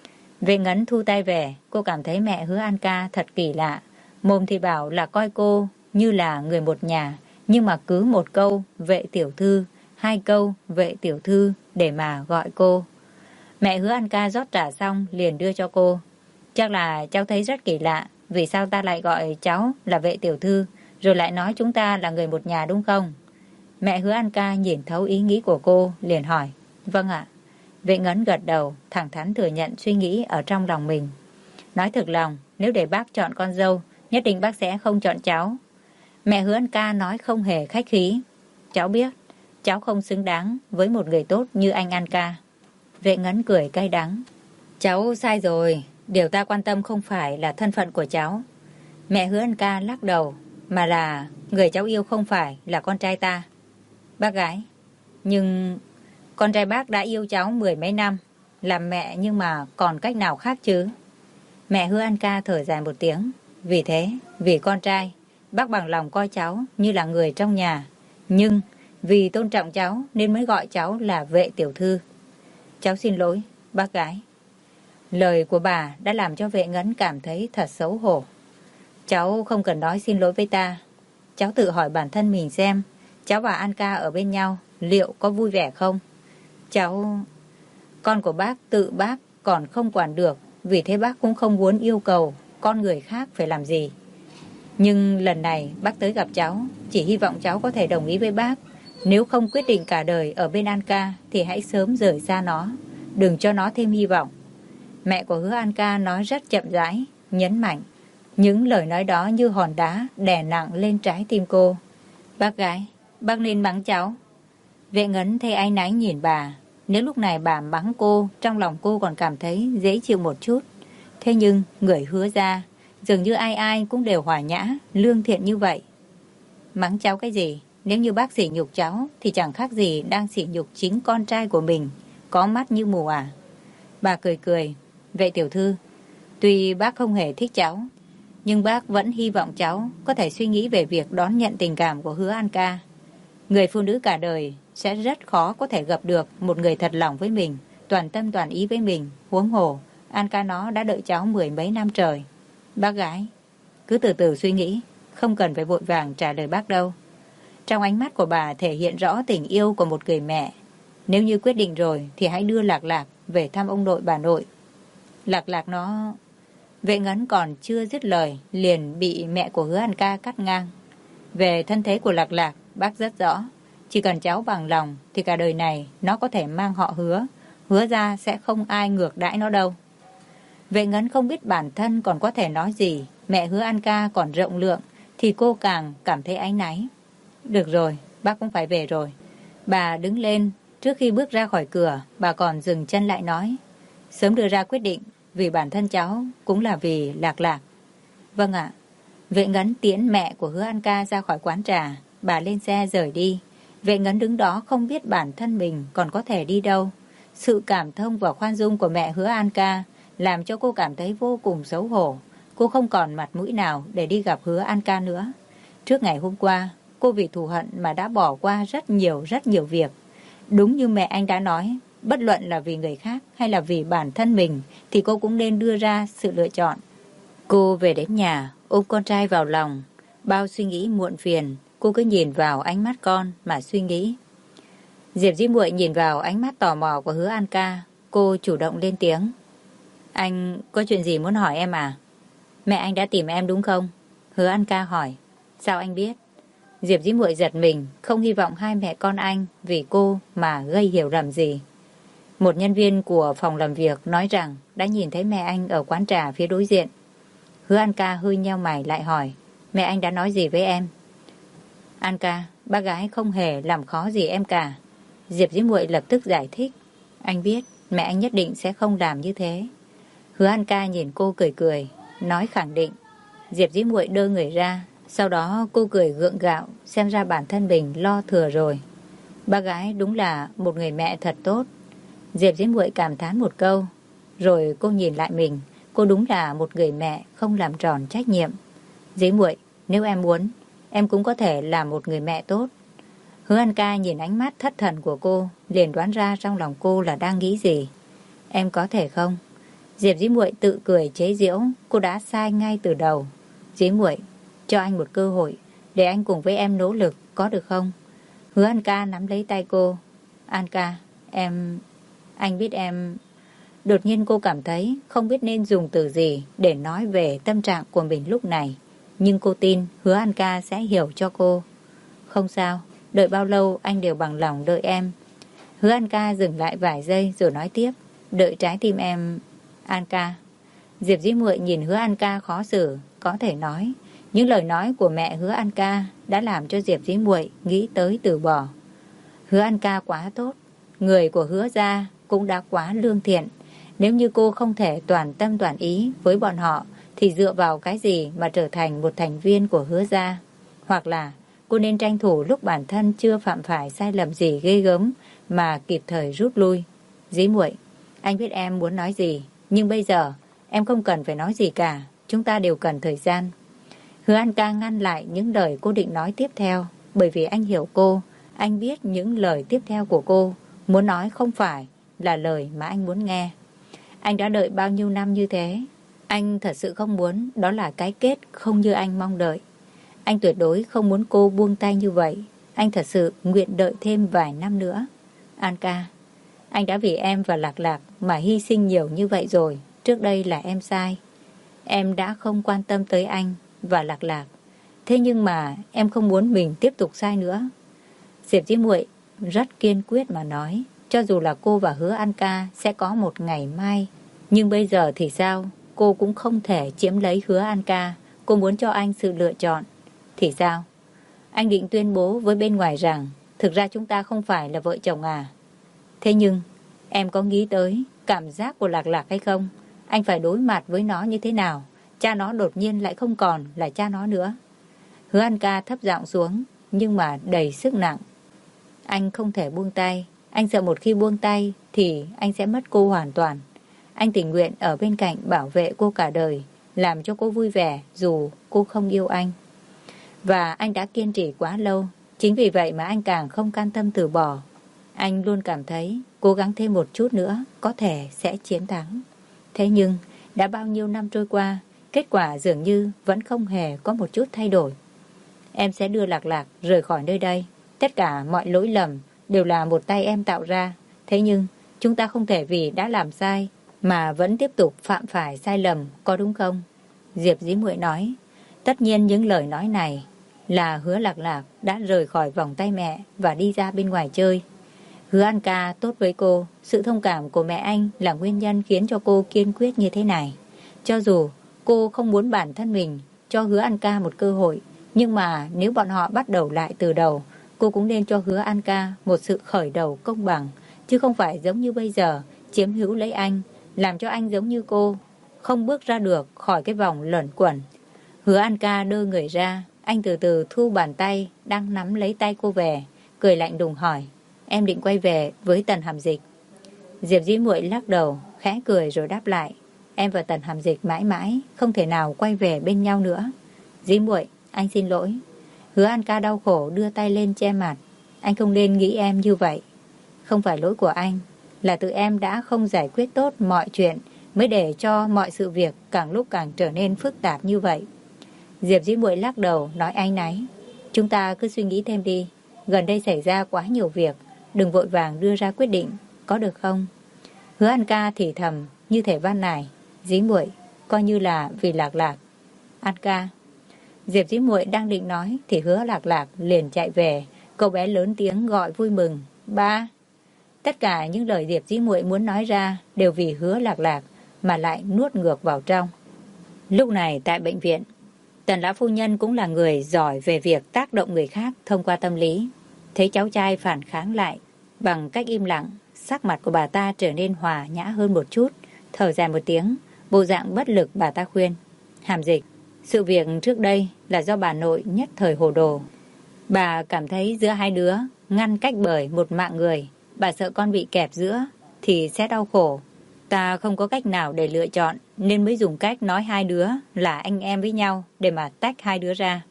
Vệ Ngấn thu tay về, cô cảm thấy mẹ Hứa An Ca thật kỳ lạ. Mồm thì bảo là coi cô như là người một nhà, nhưng mà cứ một câu vệ tiểu thư, hai câu vệ tiểu thư để mà gọi cô. Mẹ Hứa An Ca rót trà xong liền đưa cho cô. Chắc là cháu thấy rất kỳ lạ, vì sao ta lại gọi cháu là vệ tiểu thư, rồi lại nói chúng ta là người một nhà đúng không? Mẹ Hứa An Ca nhìn thấu ý nghĩ của cô, liền hỏi. Vâng ạ. Vệ Ngấn gật đầu, thẳng thắn thừa nhận suy nghĩ ở trong lòng mình. Nói thực lòng, nếu để bác chọn con dâu, nhất định bác sẽ không chọn cháu. Mẹ Hứa An Ca nói không hề khách khí. Cháu biết, cháu không xứng đáng với một người tốt như anh An Ca. Vệ Ngấn cười cay đắng. Cháu sai rồi, điều ta quan tâm không phải là thân phận của cháu. Mẹ Hứa An Ca lắc đầu, mà là người cháu yêu không phải là con trai ta. Bác gái, nhưng con trai bác đã yêu cháu 10 mấy năm, làm mẹ nhưng mà còn cách nào khác chứ? Mẹ Hứa An Ca thở dài một tiếng. Vì thế, vì con trai, bác bằng lòng coi cháu như là người trong nhà. Nhưng Vì tôn trọng cháu nên mới gọi cháu là Vệ tiểu thư. Cháu xin lỗi, bác gái. Lời của bà đã làm cho Vệ Ngấn cảm thấy thật xấu hổ. Cháu không cần nói xin lỗi với ta. Cháu tự hỏi bản thân mình xem, cháu và An ca ở bên nhau liệu có vui vẻ không? Con của bác tự bác còn không quản được, vì thế bác cũng không muốn yêu cầu con người khác phải làm gì. Nhưng lần này bác tới gặp cháu, chỉ hy vọng cháu có thể đồng ý với bác. Nếu không quyết định cả đời ở bên An ca thì hãy sớm rời xa nó, đừng cho nó thêm hy vọng. Mẹ của Hứa An ca nói rất chậm rãi, nhấn mạnh. Những lời nói đó như hòn đá đè nặng lên trái tim cô. Bác gái, bác nên mắng cháu. Vệ Ngấn thấy áy náy nhìn bà. Nếu lúc này bà mắng cô, trong lòng cô còn cảm thấy dễ chịu một chút. Thế nhưng người Hứa ra, dường như ai ai cũng đều hòa nhã, lương thiện như vậy. Mắng cháu cái gì? Nếu như bác sỉ nhục cháu thì chẳng khác gì đang sỉ nhục chính con trai của mình. Có mắt như mù à? Bà cười cười. Vệ tiểu thư, tuy bác không hề thích cháu, nhưng bác vẫn hy vọng cháu có thể suy nghĩ về việc đón nhận tình cảm của Hứa An ca. Người phụ nữ cả đời sẽ rất khó có thể gặp được một người thật lòng với mình, toàn tâm toàn ý với mình. Huống hồ, An ca nó đã đợi cháu 10 mấy năm trời. Bác gái, cứ từ từ suy nghĩ, không cần phải vội vàng trả lời bác đâu. Trong ánh mắt của bà thể hiện rõ tình yêu của một người mẹ. Nếu như quyết định rồi thì hãy đưa Lạc Lạc về thăm ông nội bà nội. Lạc Lạc nó... Vệ Ngấn còn chưa dứt lời liền bị mẹ của Hứa An ca cắt ngang. Về thân thế của Lạc Lạc, bác rất rõ. Chỉ cần cháu bằng lòng thì cả đời này nó có thể mang họ Hứa. Hứa ra sẽ không ai ngược đãi nó đâu. Vệ Ngấn không biết bản thân còn có thể nói gì. Mẹ Hứa An ca còn rộng lượng thì cô càng cảm thấy áy náy. Được rồi, bác cũng phải về rồi. Bà đứng lên. Trước khi bước ra khỏi cửa, bà còn dừng chân lại nói. Sớm đưa ra quyết định, vì bản thân cháu cũng là vì Lạc Lạc. Vâng ạ. Vệ Ngấn tiễn mẹ của Hứa An ca ra khỏi quán trà. Bà lên xe rời đi. Vệ Ngấn đứng đó không biết bản thân mình còn có thể đi đâu. Sự cảm thông và khoan dung của mẹ Hứa An ca làm cho cô cảm thấy vô cùng xấu hổ. Cô không còn mặt mũi nào để đi gặp Hứa An ca nữa. Trước ngày hôm qua, cô vì thù hận mà đã bỏ qua rất nhiều việc. Đúng như mẹ anh đã nói, bất luận là vì người khác hay là vì bản thân mình thì cô cũng nên đưa ra sự lựa chọn. Cô về đến nhà, ôm con trai vào lòng. Bao suy nghĩ muộn phiền, cô cứ nhìn vào ánh mắt con mà suy nghĩ. Diệp Dĩ Muội nhìn vào ánh mắt tò mò của Hứa An ca. Cô chủ động lên tiếng. Anh có chuyện gì muốn hỏi em à? Mẹ anh đã tìm em đúng không? Hứa An ca hỏi. Sao anh biết? Diệp Dĩ Muội giật mình, không hy vọng hai mẹ con anh vì cô mà gây hiểu lầm gì. Một nhân viên của phòng làm việc nói rằng đã nhìn thấy mẹ anh ở quán trà phía đối diện. Hứa An ca hơi nheo mày lại hỏi. Mẹ anh đã nói gì với em? An ca, bác gái không hề làm khó gì em cả. Diệp Dĩ Muội lập tức giải thích. Anh biết mẹ anh nhất định sẽ không làm như thế. Hứa An ca nhìn cô cười cười, nói khẳng định. Diệp Dĩ Muội đơ người ra. Sau đó cô cười gượng gạo, xem ra bản thân mình lo thừa rồi. Bác gái đúng là một người mẹ thật tốt. Diệp Dĩ Muội cảm thán một câu. Rồi cô nhìn lại mình. Cô đúng là một người mẹ không làm tròn trách nhiệm. Dĩ Muội, nếu em muốn, em cũng có thể là một người mẹ tốt. Hứa An ca nhìn ánh mắt thất thần của cô, liền đoán ra trong lòng cô là đang nghĩ gì. Em có thể không? Diệp Dĩ Muội tự cười chế giễu. Cô đã sai ngay từ đầu. Dĩ Muội, cho anh một cơ hội để anh cùng với em nỗ lực, có được không? Hứa An ca nắm lấy tay cô. An ca, anh biết em... Đột nhiên cô cảm thấy không biết nên dùng từ gì để nói về tâm trạng của mình lúc này. Nhưng cô tin Hứa An ca sẽ hiểu cho cô. Không sao, đợi bao lâu anh đều bằng lòng đợi em. Hứa An ca dừng lại vài giây rồi nói tiếp. Đợi trái tim em... An ca. Diệp Dĩ Muội nhìn Hứa An ca khó xử. Có thể nói những lời nói của mẹ Hứa An ca đã làm cho Diệp Dĩ Muội nghĩ tới từ bỏ. Hứa An ca quá tốt. Người của Hứa gia cũng đã quá lương thiện. Nếu như cô không thể toàn tâm toàn ý với bọn họ thì dựa vào cái gì mà trở thành một thành viên của Hứa gia? Hoặc là cô nên tranh thủ lúc bản thân chưa phạm phải sai lầm gì ghê gớm mà kịp thời rút lui. Dĩ Muội, anh biết em muốn nói gì, nhưng bây giờ em không cần phải nói gì cả. Chúng ta đều cần thời gian. Hứa An ca ngăn lại những lời cô định nói tiếp theo, bởi vì anh hiểu cô. Anh biết những lời tiếp theo của cô muốn nói không phải là lời mà anh muốn nghe. Anh đã đợi bao nhiêu năm như thế. Anh thật sự không muốn đó là cái kết không như anh mong đợi. Anh tuyệt đối không muốn cô buông tay như vậy. Anh thật sự nguyện đợi thêm vài năm nữa. An ca, anh đã vì em và Lạc Lạc mà hy sinh nhiều như vậy rồi. Trước đây là em sai. Em đã không quan tâm tới anh và Lạc Lạc. Thế nhưng mà em không muốn mình tiếp tục sai nữa. Diệp Dĩ Muội rất kiên quyết mà nói, cho dù là cô và Hứa An ca sẽ có một ngày mai, nhưng bây giờ thì sao? Cô cũng không thể chiếm lấy Hứa An ca. Cô muốn cho anh sự lựa chọn. Thì sao? Anh định tuyên bố với bên ngoài rằng thực ra chúng ta không phải là vợ chồng à? Thế nhưng em có nghĩ tới cảm giác của Lạc Lạc hay không? Anh phải đối mặt với nó như thế nào? Cha nó đột nhiên lại không còn là cha nó nữa. Hứa An ca thấp giọng xuống, nhưng mà đầy sức nặng. Anh không thể buông tay. Anh sợ một khi buông tay thì anh sẽ mất cô hoàn toàn. Anh tình nguyện ở bên cạnh bảo vệ cô cả đời, làm cho cô vui vẻ dù cô không yêu anh. Và anh đã kiên trì quá lâu. Chính vì vậy mà anh càng không can tâm từ bỏ. Anh luôn cảm thấy cố gắng thêm một chút nữa có thể sẽ chiến thắng. Thế nhưng đã bao nhiêu năm trôi qua, kết quả dường như vẫn không hề có một chút thay đổi. Em sẽ đưa Lạc Lạc rời khỏi nơi đây. Tất cả mọi lỗi lầm đều là một tay em tạo ra. Thế nhưng chúng ta không thể vì đã làm sai mà vẫn tiếp tục phạm phải sai lầm, có đúng không? Diệp Dĩ Muội nói. Tất nhiên những lời nói này là Hứa Lạc Lạc đã rời khỏi vòng tay mẹ và đi ra bên ngoài chơi. Hứa An ca tốt với cô, sự thông cảm của mẹ anh là nguyên nhân khiến cho cô kiên quyết như thế này. Cho dù cô không muốn bản thân mình cho Hứa An ca một cơ hội, nhưng mà nếu bọn họ bắt đầu lại từ đầu, cô cũng nên cho Hứa An ca một sự khởi đầu công bằng, chứ không phải giống như bây giờ chiếm hữu lấy anh, làm cho anh giống như cô, không bước ra được khỏi cái vòng luẩn quẩn. Hứa An ca đưa người ra, anh từ từ thu bàn tay đang nắm lấy tay cô về, cười lạnh đùng hỏi, em định quay về với Tần Hàm Dịch? Diệp Dĩ Muội lắc đầu, khẽ cười rồi đáp lại, em và Tần Hàm Dịch mãi mãi không thể nào quay về bên nhau nữa. Dĩ Muội, anh xin lỗi. Hứa An ca đau khổ đưa tay lên che mặt. Anh không nên nghĩ em như vậy. Không phải lỗi của anh, là tự em đã không giải quyết tốt mọi chuyện mới để cho mọi sự việc càng lúc càng trở nên phức tạp như vậy. Diệp Dĩ Muội lắc đầu nói áy náy, chúng ta cứ suy nghĩ thêm đi. Gần đây xảy ra quá nhiều việc, đừng vội vàng đưa ra quyết định, có được không? Hứa An ca thì thầm như thể van nài, Dĩ Muội, coi như là vì Lạc Lạc. An ca. Diệp Dĩ Muội đang định nói thì Hứa Lạc Lạc liền chạy về. Cậu bé lớn tiếng gọi vui mừng, ba. Tất cả những lời Diệp Dĩ Muội muốn nói ra đều vì Hứa Lạc Lạc mà lại nuốt ngược vào trong. Lúc này tại bệnh viện, Tần lão phu nhân cũng là người giỏi về việc tác động người khác thông qua tâm lý. Thấy cháu trai phản kháng lại bằng cách im lặng, sắc mặt của bà ta trở nên hòa nhã hơn một chút. Thở dài một tiếng, bộ dạng bất lực bà ta khuyên, Hàm Dịch, sự việc trước đây là do bà nội nhất thời hồ đồ. Bà cảm thấy giữa hai đứa ngăn cách bởi một mạng người, bà sợ con bị kẹp giữa thì sẽ đau khổ. Ta không có cách nào để lựa chọn nên mới dùng cách nói hai đứa là anh em với nhau để mà tách hai đứa ra.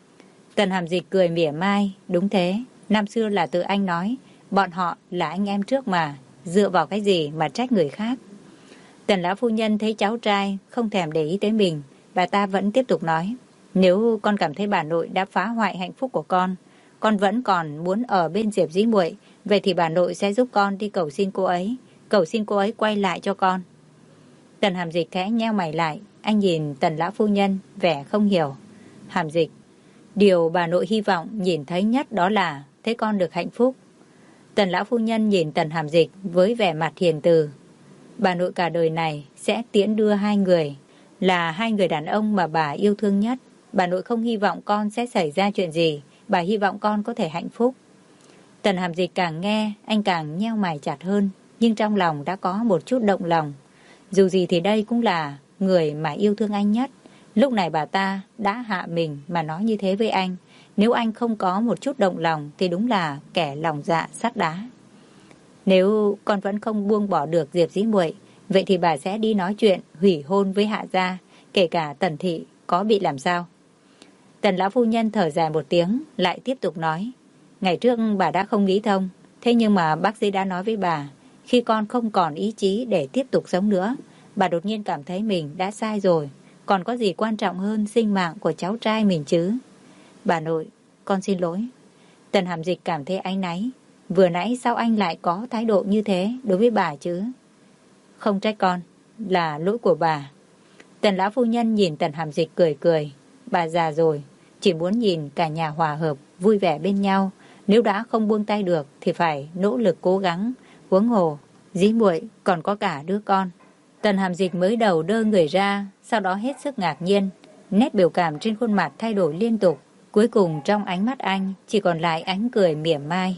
Tần Hàm Dịch cười mỉa mai, đúng thế, năm xưa là tự anh nói, bọn họ là anh em trước mà, dựa vào cái gì mà trách người khác. Tần lão phu nhân thấy cháu trai không thèm để ý tới mình, bà ta vẫn tiếp tục nói, nếu con cảm thấy bà nội đã phá hoại hạnh phúc của con vẫn còn muốn ở bên Diệp Dĩ Muội, vậy thì bà nội sẽ giúp con đi cầu xin cô ấy quay lại cho con. Tần Hàm Dịch khẽ nheo mày lại, anh nhìn Tần lão phu nhân vẻ không hiểu. Hàm Dịch, điều bà nội hy vọng nhìn thấy nhất đó là thấy con được hạnh phúc. Tần lão phu nhân nhìn Tần Hàm Dịch với vẻ mặt hiền từ. Bà nội cả đời này sẽ tiễn đưa hai người, là hai người đàn ông mà bà yêu thương nhất. Bà nội không hy vọng con sẽ xảy ra chuyện gì, bà hy vọng con có thể hạnh phúc. Tần Hàm Dịch càng nghe, anh càng nheo mày chặt hơn, nhưng trong lòng đã có một chút động lòng. Dù gì thì đây cũng là người mà yêu thương anh nhất. Lúc này bà ta đã hạ mình mà nói như thế với anh. Nếu anh không có một chút động lòng thì đúng là kẻ lòng dạ sắt đá. Nếu con vẫn không buông bỏ được Diệp Dĩ Muội, vậy thì bà sẽ đi nói chuyện hủy hôn với Hạ gia, kể cả Tần thị có bị làm sao. Tần lão phu nhân thở dài một tiếng, lại tiếp tục nói, Ngày trước bà đã không nghĩ thông, thế nhưng mà bác sĩ đã nói với bà, khi con không còn ý chí để tiếp tục sống nữa, bà đột nhiên cảm thấy mình đã sai rồi. Còn có gì quan trọng hơn sinh mạng của cháu trai mình chứ? Bà nội, con xin lỗi. Tần Hàm Dịch cảm thấy áy náy. Vừa nãy sao anh lại có thái độ như thế đối với bà chứ? Không trách con, là lỗi của bà. Tần lão phu nhân nhìn Tần Hàm Dịch cười cười. Bà già rồi, chỉ muốn nhìn cả nhà hòa hợp, vui vẻ bên nhau. Nếu đã không buông tay được thì phải nỗ lực cố gắng. Huống hồ, dĩ muội còn có cả đứa con. Tần Hàm Dịch mới đầu đơ người ra, sau đó hết sức ngạc nhiên. Nét biểu cảm trên khuôn mặt thay đổi liên tục. Cuối cùng trong ánh mắt anh chỉ còn lại ánh cười mỉa mai.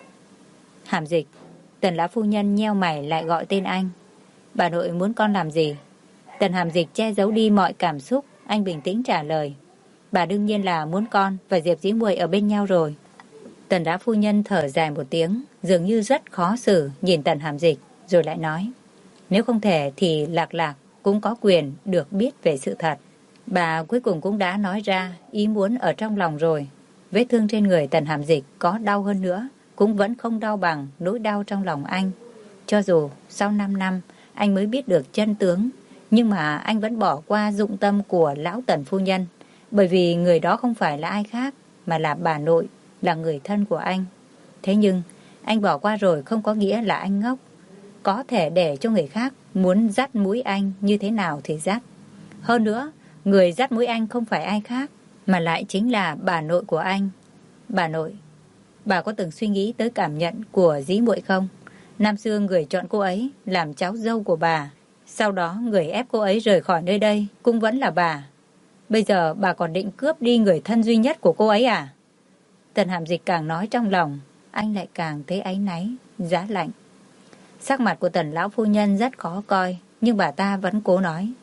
Hàm Dịch. Tần lão phu nhân nheo mày lại gọi tên anh. Bà nội muốn con làm gì? Tần Hàm Dịch che giấu đi mọi cảm xúc. Anh bình tĩnh trả lời. Bà đương nhiên là muốn con và Diệp dĩ muội ở bên nhau rồi. Tần lão phu nhân thở dài một tiếng, dường như rất khó xử nhìn Tần Hàm Dịch, rồi lại nói. Nếu không thể thì Lạc Lạc cũng có quyền được biết về sự thật. Bà cuối cùng cũng đã nói ra ý muốn ở trong lòng rồi. Vết thương trên người Tần Hàm Dịch có đau hơn nữa, cũng vẫn không đau bằng nỗi đau trong lòng anh. Cho dù sau 5 năm anh mới biết được chân tướng, nhưng mà anh vẫn bỏ qua dụng tâm của lão Tần phu nhân, bởi vì người đó không phải là ai khác mà là bà nội, là người thân của anh. Thế nhưng anh bỏ qua rồi không có nghĩa là anh ngốc. Có thể để cho người khác muốn dắt mũi anh như thế nào thì dắt. Hơn nữa, người dắt mũi anh không phải ai khác mà lại chính là bà nội của anh. Bà nội, bà có từng suy nghĩ tới cảm nhận của dĩ muội không? Năm xưa người chọn cô ấy làm cháu dâu của bà, sau đó người ép cô ấy rời khỏi nơi đây cũng vẫn là bà. Bây giờ bà còn định cướp đi người thân duy nhất của cô ấy à? Tần Hàm Dịch càng nói trong lòng, anh lại càng thấy áy náy, giá lạnh. Sắc mặt của Tần lão phu nhân rất khó coi, nhưng bà ta vẫn cố nói.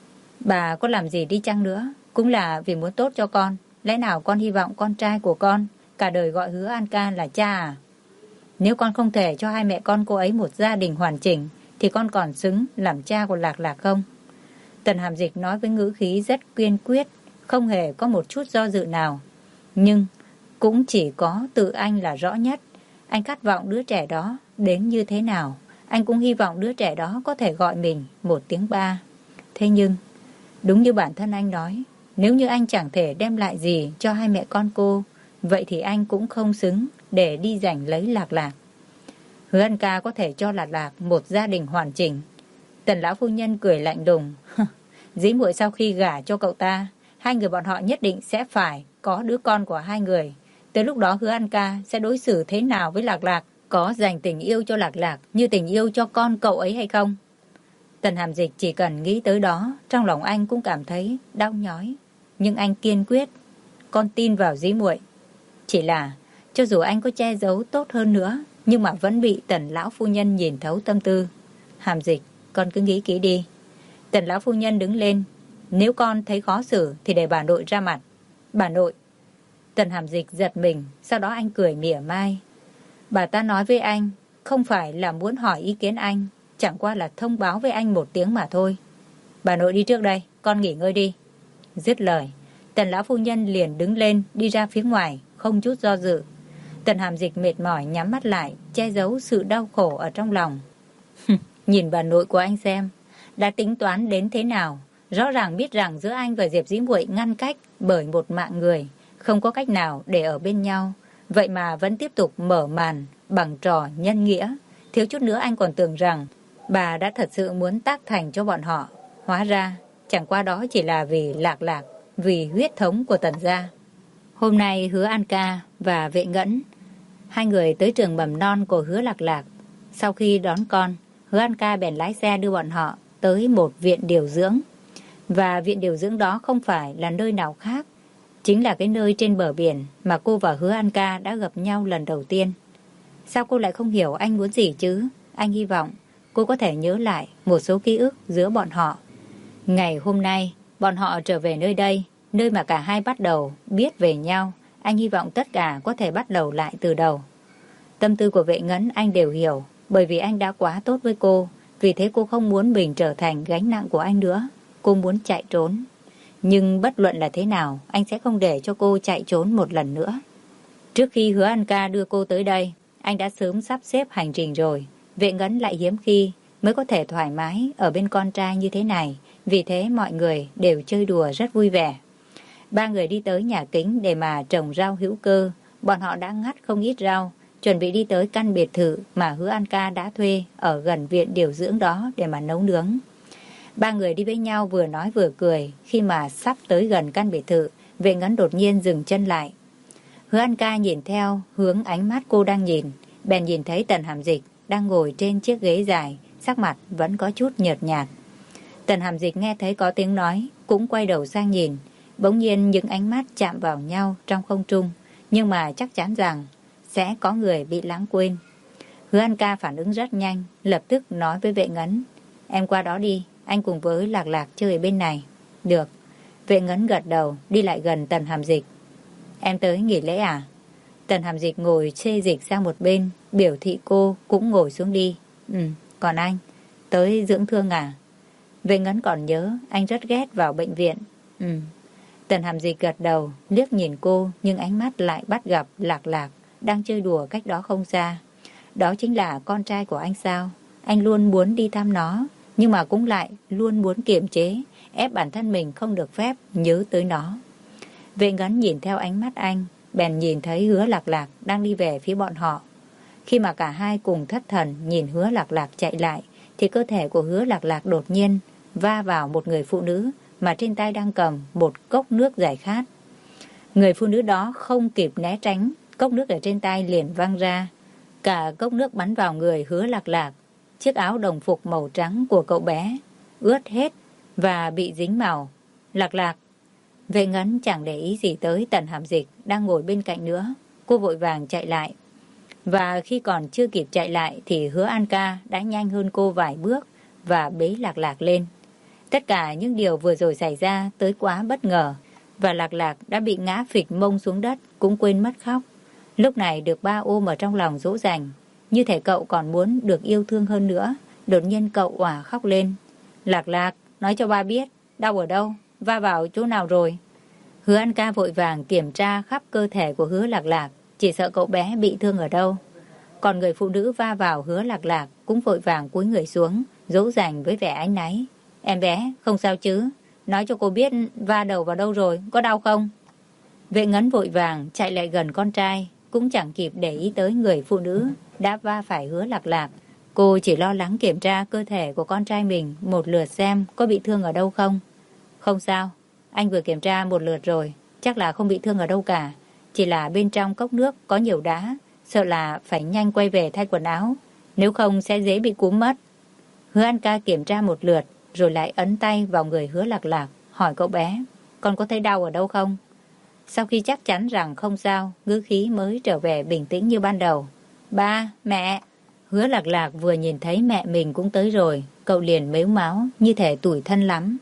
Bà có làm gì đi chăng nữa, cũng là vì muốn tốt cho con. Lẽ nào con hy vọng con trai của con cả đời gọi Hứa An ca là cha à? Nếu con không thể cho hai mẹ con cô ấy một gia đình hoàn chỉnh, thì con còn xứng làm cha của Lạc Lạc không? Tần Hàm Dịch nói với ngữ khí rất kiên quyết, không hề có một chút do dự nào. Nhưng cũng chỉ có tự anh là rõ nhất. Anh khát vọng đứa trẻ đó đến như thế nào. Anh cũng hy vọng đứa trẻ đó có thể gọi mình một tiếng ba. Thế nhưng, đúng như bản thân anh nói, nếu như anh chẳng thể đem lại gì cho hai mẹ con cô, vậy thì anh cũng không xứng để đi giành lấy Lạc Lạc. Hứa An ca có thể cho Lạc Lạc một gia đình hoàn chỉnh. Tần lão phu nhân cười lạnh lùng. Dĩ muội sau khi gả cho cậu ta, hai người bọn họ nhất định sẽ phải có đứa con của hai người. Tới lúc đó Hứa An ca sẽ đối xử thế nào với Lạc Lạc? Có dành tình yêu cho Lạc Lạc như tình yêu cho con cậu ấy hay không? Tần Hàm Dịch chỉ cần nghĩ tới đó, trong lòng anh cũng cảm thấy đau nhói. Nhưng anh kiên quyết, con tin vào dĩ muội. Chỉ là, cho dù anh có che giấu tốt hơn nữa, nhưng mà vẫn bị Tần lão phu nhân nhìn thấu tâm tư. Hàm Dịch, con cứ nghĩ kỹ đi. Tần lão phu nhân đứng lên. Nếu con thấy khó xử thì để bà nội ra mặt. Bà nội. Tần Hàm Dịch giật mình, sau đó anh cười mỉa mai. Bà ta nói với anh, không phải là muốn hỏi ý kiến anh, chẳng qua là thông báo với anh một tiếng mà thôi. Bà nội đi trước đây, con nghỉ ngơi đi. Dứt lời, Tần lão phu nhân liền đứng lên đi ra phía ngoài, không chút do dự. Tần Hàm Dịch mệt mỏi nhắm mắt lại, che giấu sự đau khổ ở trong lòng. Nhìn bà nội của anh xem, đã tính toán đến thế nào. Rõ ràng biết rằng giữa anh và Diệp dĩ muội ngăn cách bởi một mạng người, không có cách nào để ở bên nhau. Vậy mà vẫn tiếp tục mở màn bằng trò nhân nghĩa. Thiếu chút nữa anh còn tưởng rằng bà đã thật sự muốn tác thành cho bọn họ. Hóa ra chẳng qua đó chỉ là vì Lạc Lạc, vì huyết thống của Tần gia. Hôm nay Hứa An ca và Vệ Ngẫn, hai người tới trường mầm non của Hứa Lạc Lạc. Sau khi đón con, Hứa An ca bèn lái xe đưa bọn họ tới một viện điều dưỡng. Và viện điều dưỡng đó không phải là nơi nào khác, chính là cái nơi trên bờ biển mà cô và Hứa An ca đã gặp nhau lần đầu tiên. Sao cô lại không hiểu anh muốn gì chứ? Anh hy vọng cô có thể nhớ lại một số ký ức giữa bọn họ. Ngày hôm nay, bọn họ trở về nơi đây, nơi mà cả hai bắt đầu biết về nhau. Anh hy vọng tất cả có thể bắt đầu lại từ đầu. Tâm tư của Vệ Ngẫn anh đều hiểu, bởi vì anh đã quá tốt với cô. Vì thế cô không muốn mình trở thành gánh nặng của anh nữa. Cô muốn chạy trốn. Nhưng bất luận là thế nào, anh sẽ không để cho cô chạy trốn một lần nữa. Trước khi Hứa An Ca đưa cô tới đây, anh đã sớm sắp xếp hành trình rồi. Vệ Ngấn lại hiếm khi mới có thể thoải mái ở bên con trai như thế này. Vì thế mọi người đều chơi đùa rất vui vẻ. Ba người đi tới nhà kính để mà trồng rau hữu cơ. Bọn họ đã ngắt không ít rau, chuẩn bị đi tới căn biệt thự mà Hứa An Ca đã thuê ở gần viện điều dưỡng đó để mà nấu nướng. Ba người đi với nhau vừa nói vừa cười. Khi mà sắp tới gần căn biệt thự, Vệ Ngấn đột nhiên dừng chân lại. Hứa An Ca nhìn theo hướng ánh mắt cô đang nhìn, bèn nhìn thấy Tần Hàm Dịch đang ngồi trên chiếc ghế dài, sắc mặt vẫn có chút nhợt nhạt. Tần Hàm Dịch nghe thấy có tiếng nói, cũng quay đầu sang nhìn. Bỗng nhiên những ánh mắt chạm vào nhau trong không trung, nhưng mà chắc chắn rằng sẽ có người bị lãng quên. Hứa An Ca phản ứng rất nhanh, lập tức nói với Vệ Ngấn: "Em qua đó đi, anh cùng với Lạc Lạc chơi ở bên này." "Được." Vệ Ngấn gật đầu, đi lại gần Tần Hàm Dịch. "Em tới nghỉ lễ à?" Tần Hàm Dịch ngồi xê dịch sang một bên, biểu thị cô cũng ngồi xuống đi. Còn anh, tới dưỡng thương à?" Vệ Ngấn còn nhớ anh rất ghét vào bệnh viện. Tần Hàm Dịch gật đầu, liếc nhìn cô, nhưng ánh mắt lại bắt gặp Lạc Lạc đang chơi đùa cách đó không xa. Đó chính là con trai của anh sao? Anh luôn muốn đi thăm nó, nhưng mà cũng lại luôn muốn kiềm chế, ép bản thân mình không được phép nhớ tới nó. Vệ Ngấn nhìn theo ánh mắt anh, bèn nhìn thấy Hứa Lạc Lạc đang đi về phía bọn họ. Khi mà cả hai cùng thất thần nhìn Hứa Lạc Lạc chạy lại, thì cơ thể của Hứa Lạc Lạc đột nhiên va vào một người phụ nữ mà trên tay đang cầm một cốc nước giải khát. Người phụ nữ đó không kịp né tránh, cốc nước ở trên tay liền văng ra. Cả cốc nước bắn vào người Hứa Lạc Lạc. Chiếc áo đồng phục màu trắng của cậu bé ướt hết và bị dính màu. Lạc Lạc. Vệ Ngấn chẳng để ý gì tới Tần Hàm Dịch đang ngồi bên cạnh nữa. Cô vội vàng chạy lại. Và khi còn chưa kịp chạy lại thì Hứa An Ca đã nhanh hơn cô vài bước và bế Lạc Lạc lên. Tất cả những điều vừa rồi xảy ra tới quá bất ngờ, và Lạc Lạc đã bị ngã phịch mông xuống đất, cũng quên mất khóc. Lúc này được ba ôm ở trong lòng dỗ dành, như thể cậu còn muốn được yêu thương hơn nữa. Đột nhiên cậu òa khóc lên. "Lạc Lạc, nói cho ba biết, đau ở đâu, va vào chỗ nào rồi?" Hứa An Ca vội vàng kiểm tra khắp cơ thể của Hứa Lạc Lạc, chỉ sợ cậu bé bị thương ở đâu. Còn người phụ nữ va vào Hứa Lạc Lạc cũng vội vàng cúi người xuống, dỗ dành với vẻ áy náy. "Em bé, không sao chứ? Nói cho cô biết va đầu vào đâu rồi, có đau không?" Vệ Ngấn vội vàng chạy lại gần con trai, cũng chẳng kịp để ý tới người phụ nữ đã va phải Hứa Lạc Lạc. Cô chỉ lo lắng kiểm tra cơ thể của con trai mình một lượt xem có bị thương ở đâu không. "Không sao, anh vừa kiểm tra một lượt rồi, chắc là không bị thương ở đâu cả. Chỉ là bên trong cốc nước có nhiều đá, sợ là phải nhanh quay về thay quần áo, nếu không sẽ dễ bị cúm mất." Hứa An Ca kiểm tra một lượt, rồi lại ấn tay vào người Hứa Lạc Lạc, hỏi cậu bé: "Con có thấy đau ở đâu không?" Sau khi chắc chắn rằng không sao, ngữ khí mới trở về bình tĩnh như ban đầu. "Ba, mẹ." Hứa Lạc Lạc vừa nhìn thấy mẹ mình cũng tới rồi, cậu liền mếu máo như thể tủi thân lắm.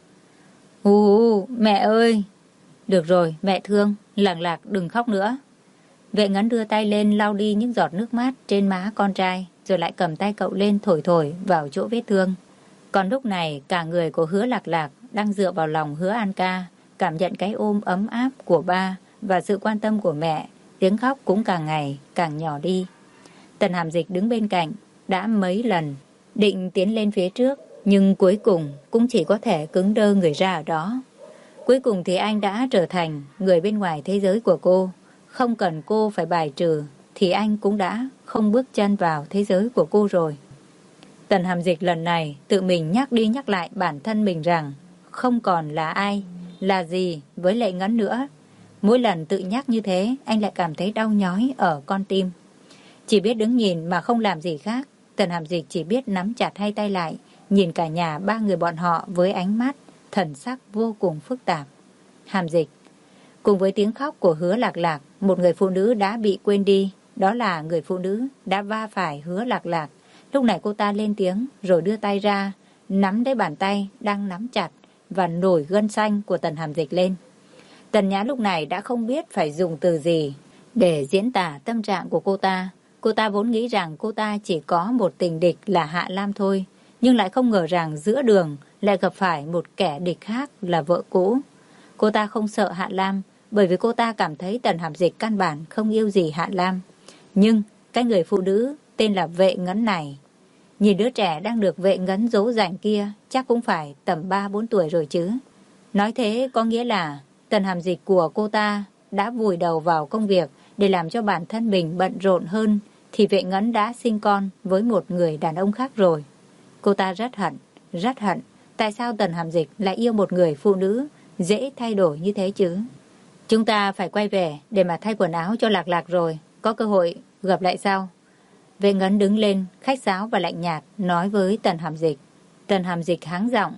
Mẹ ơi." "Được rồi, mẹ thương, Lạc Lạc đừng khóc nữa." Vệ Ngấn đưa tay lên lau đi những giọt nước mắt trên má con trai, rồi lại cầm tay cậu lên thổi thổi vào chỗ vết thương. Còn lúc này cả người của Hứa Lạc Lạc đang dựa vào lòng Hứa An Ca, cảm nhận cái ôm ấm áp của ba và sự quan tâm của mẹ. Tiếng khóc cũng càng ngày càng nhỏ đi. Tần Hàm Dịch đứng bên cạnh đã mấy lần định tiến lên phía trước, nhưng cuối cùng cũng chỉ có thể cứng đơ người ra ở đó. Cuối cùng thì anh đã trở thành người bên ngoài thế giới của cô. Không cần cô phải bài trừ thì anh cũng đã không bước chân vào thế giới của cô rồi. Tần Hàm Dịch lần này tự mình nhắc đi nhắc lại bản thân mình rằng không còn là ai, là gì với Lệ Ngấn nữa. Mỗi lần tự nhắc như thế, anh lại cảm thấy đau nhói ở con tim. Chỉ biết đứng nhìn mà không làm gì khác. Tần Hàm Dịch chỉ biết nắm chặt hai tay lại, nhìn cả nhà ba người bọn họ với ánh mắt, thần sắc vô cùng phức tạp. Hàm Dịch. Cùng với tiếng khóc của Hứa Lạc Lạc, một người phụ nữ đã bị quên đi. Đó là người phụ nữ đã va phải Hứa Lạc Lạc. Lúc này cô ta lên tiếng rồi đưa tay ra, nắm lấy bàn tay đang nắm chặt và nổi gân xanh của Tần Hàm Dịch lên. Tần Nhã lúc này đã không biết phải dùng từ gì để diễn tả tâm trạng của cô ta. Cô ta vốn nghĩ rằng cô ta chỉ có một tình địch là Hạ Lam thôi, nhưng lại không ngờ rằng giữa đường lại gặp phải một kẻ địch khác là vợ cũ. Cô ta không sợ Hạ Lam, bởi vì cô ta cảm thấy Tần Hàm Dịch căn bản không yêu gì Hạ Lam. Nhưng cái người phụ nữ tên là Vệ Ngấn này, nhìn đứa trẻ đang được Vệ Ngấn dỗ dành kia chắc cũng phải tầm 3-4 tuổi rồi chứ. Nói thế có nghĩa là Tần Hàm Dịch của cô ta đã vùi đầu vào công việc để làm cho bản thân mình bận rộn hơn, thì Vệ Ngấn đã sinh con với một người đàn ông khác rồi. Cô ta rất hận. Tại sao Tần Hàm Dịch lại yêu một người phụ nữ dễ thay đổi như thế chứ? Chúng ta phải quay về để mà thay quần áo cho Lạc Lạc rồi, có cơ hội gặp lại sau. Vệ Ngấn đứng lên, khách sáo và lạnh nhạt nói với Tần Hàm Dịch. Tần Hàm Dịch háng giọng.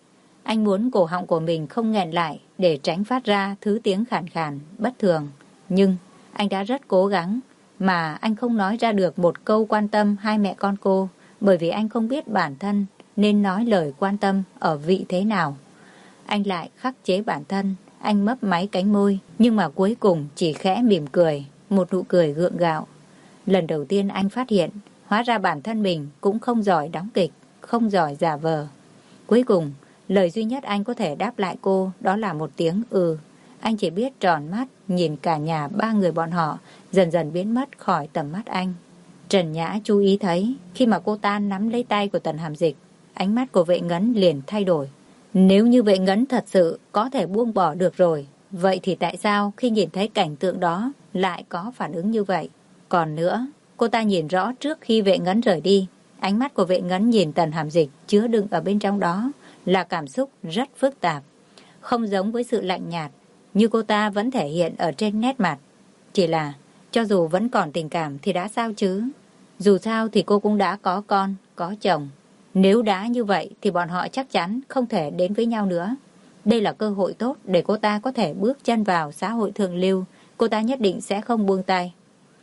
Anh muốn cổ họng của mình không nghẹn lại để tránh phát ra thứ tiếng khàn khàn, bất thường. Nhưng anh đã rất cố gắng mà anh không nói ra được một câu quan tâm hai mẹ con cô, bởi vì anh không biết bản thân nên nói lời quan tâm ở vị thế nào. Anh lại khắc chế bản thân, anh mấp máy cánh môi, nhưng mà cuối cùng chỉ khẽ mỉm cười, một nụ cười gượng gạo. Lần đầu tiên anh phát hiện, hóa ra bản thân mình cũng không giỏi đóng kịch, không giỏi giả vờ. Cuối cùng, lời duy nhất anh có thể đáp lại cô đó là một tiếng ừ. Anh chỉ biết tròn mắt nhìn cả nhà ba người bọn họ dần dần biến mất khỏi tầm mắt anh. Trần Nhã chú ý thấy khi mà cô ta nắm lấy tay của Tần Hàm Dịch, ánh mắt của Vệ Ngấn liền thay đổi. Nếu như Vệ Ngấn thật sự có thể buông bỏ được rồi, vậy thì tại sao khi nhìn thấy cảnh tượng đó lại có phản ứng như vậy? Còn nữa, cô ta nhìn rõ trước khi Vệ Ngấn rời đi, ánh mắt của Vệ Ngấn nhìn Tần Hàm Dịch chứa đựng ở bên trong đó là cảm xúc rất phức tạp, không giống với sự lạnh nhạt như cô ta vẫn thể hiện ở trên nét mặt. Chỉ là cho dù vẫn còn tình cảm thì đã sao chứ? Dù sao thì cô cũng đã có con, có chồng. Nếu đã như vậy thì bọn họ chắc chắn không thể đến với nhau nữa. Đây là cơ hội tốt để cô ta có thể bước chân vào xã hội thượng lưu. Cô ta nhất định sẽ không buông tay.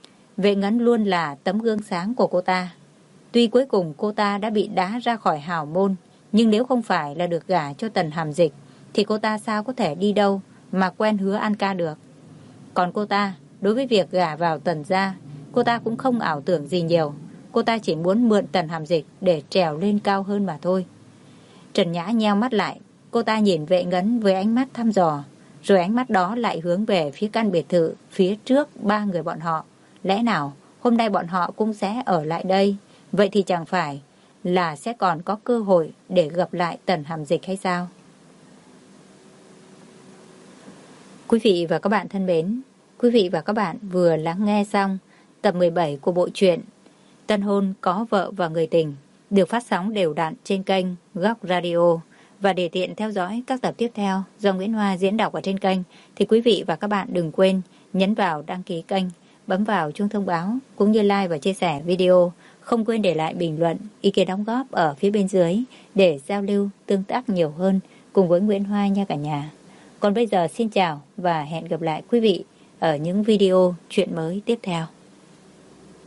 Vệ Ngấn luôn là tấm gương sáng của cô ta. Tuy cuối cùng cô ta đã bị đá ra khỏi hào môn, nhưng nếu không phải là được gả cho Tần Hàm Dịch thì cô ta sao có thể đi đâu mà quen Hứa An Ca được. Còn cô ta, đối với việc gả vào Tần gia, cô ta cũng không ảo tưởng gì nhiều. Cô ta chỉ muốn mượn Tần Hàm Dịch để trèo lên cao hơn mà thôi. Trần Nhã nheo mắt lại, cô ta nhìn Vệ Ngấn với ánh mắt thăm dò, rồi ánh mắt đó lại hướng về phía căn biệt thự phía trước ba người bọn họ. Lẽ nào hôm nay bọn họ cũng sẽ ở lại đây? Vậy thì chẳng phải là sẽ còn có cơ hội để gặp lại Tần Hàm Dịch hay sao? Quý vị và các bạn thân mến, quý vị và các bạn vừa lắng nghe xong tập 17 của bộ truyện Tân Hôn Có Vợ và Người Tình, được phát sóng đều đặn trên kênh Góc Radio. Và để tiện theo dõi các tập tiếp theo do Nguyễn Hoa diễn đọc ở trên kênh, thì quý vị và các bạn đừng quên nhấn vào đăng ký kênh, bấm vào chuông thông báo, cũng như like và chia sẻ video. Không quên để lại bình luận, ý kiến đóng góp ở phía bên dưới để giao lưu, tương tác nhiều hơn cùng với Nguyễn Hoa nha cả nhà. Còn bây giờ xin chào và hẹn gặp lại quý vị ở những video chuyện mới tiếp theo.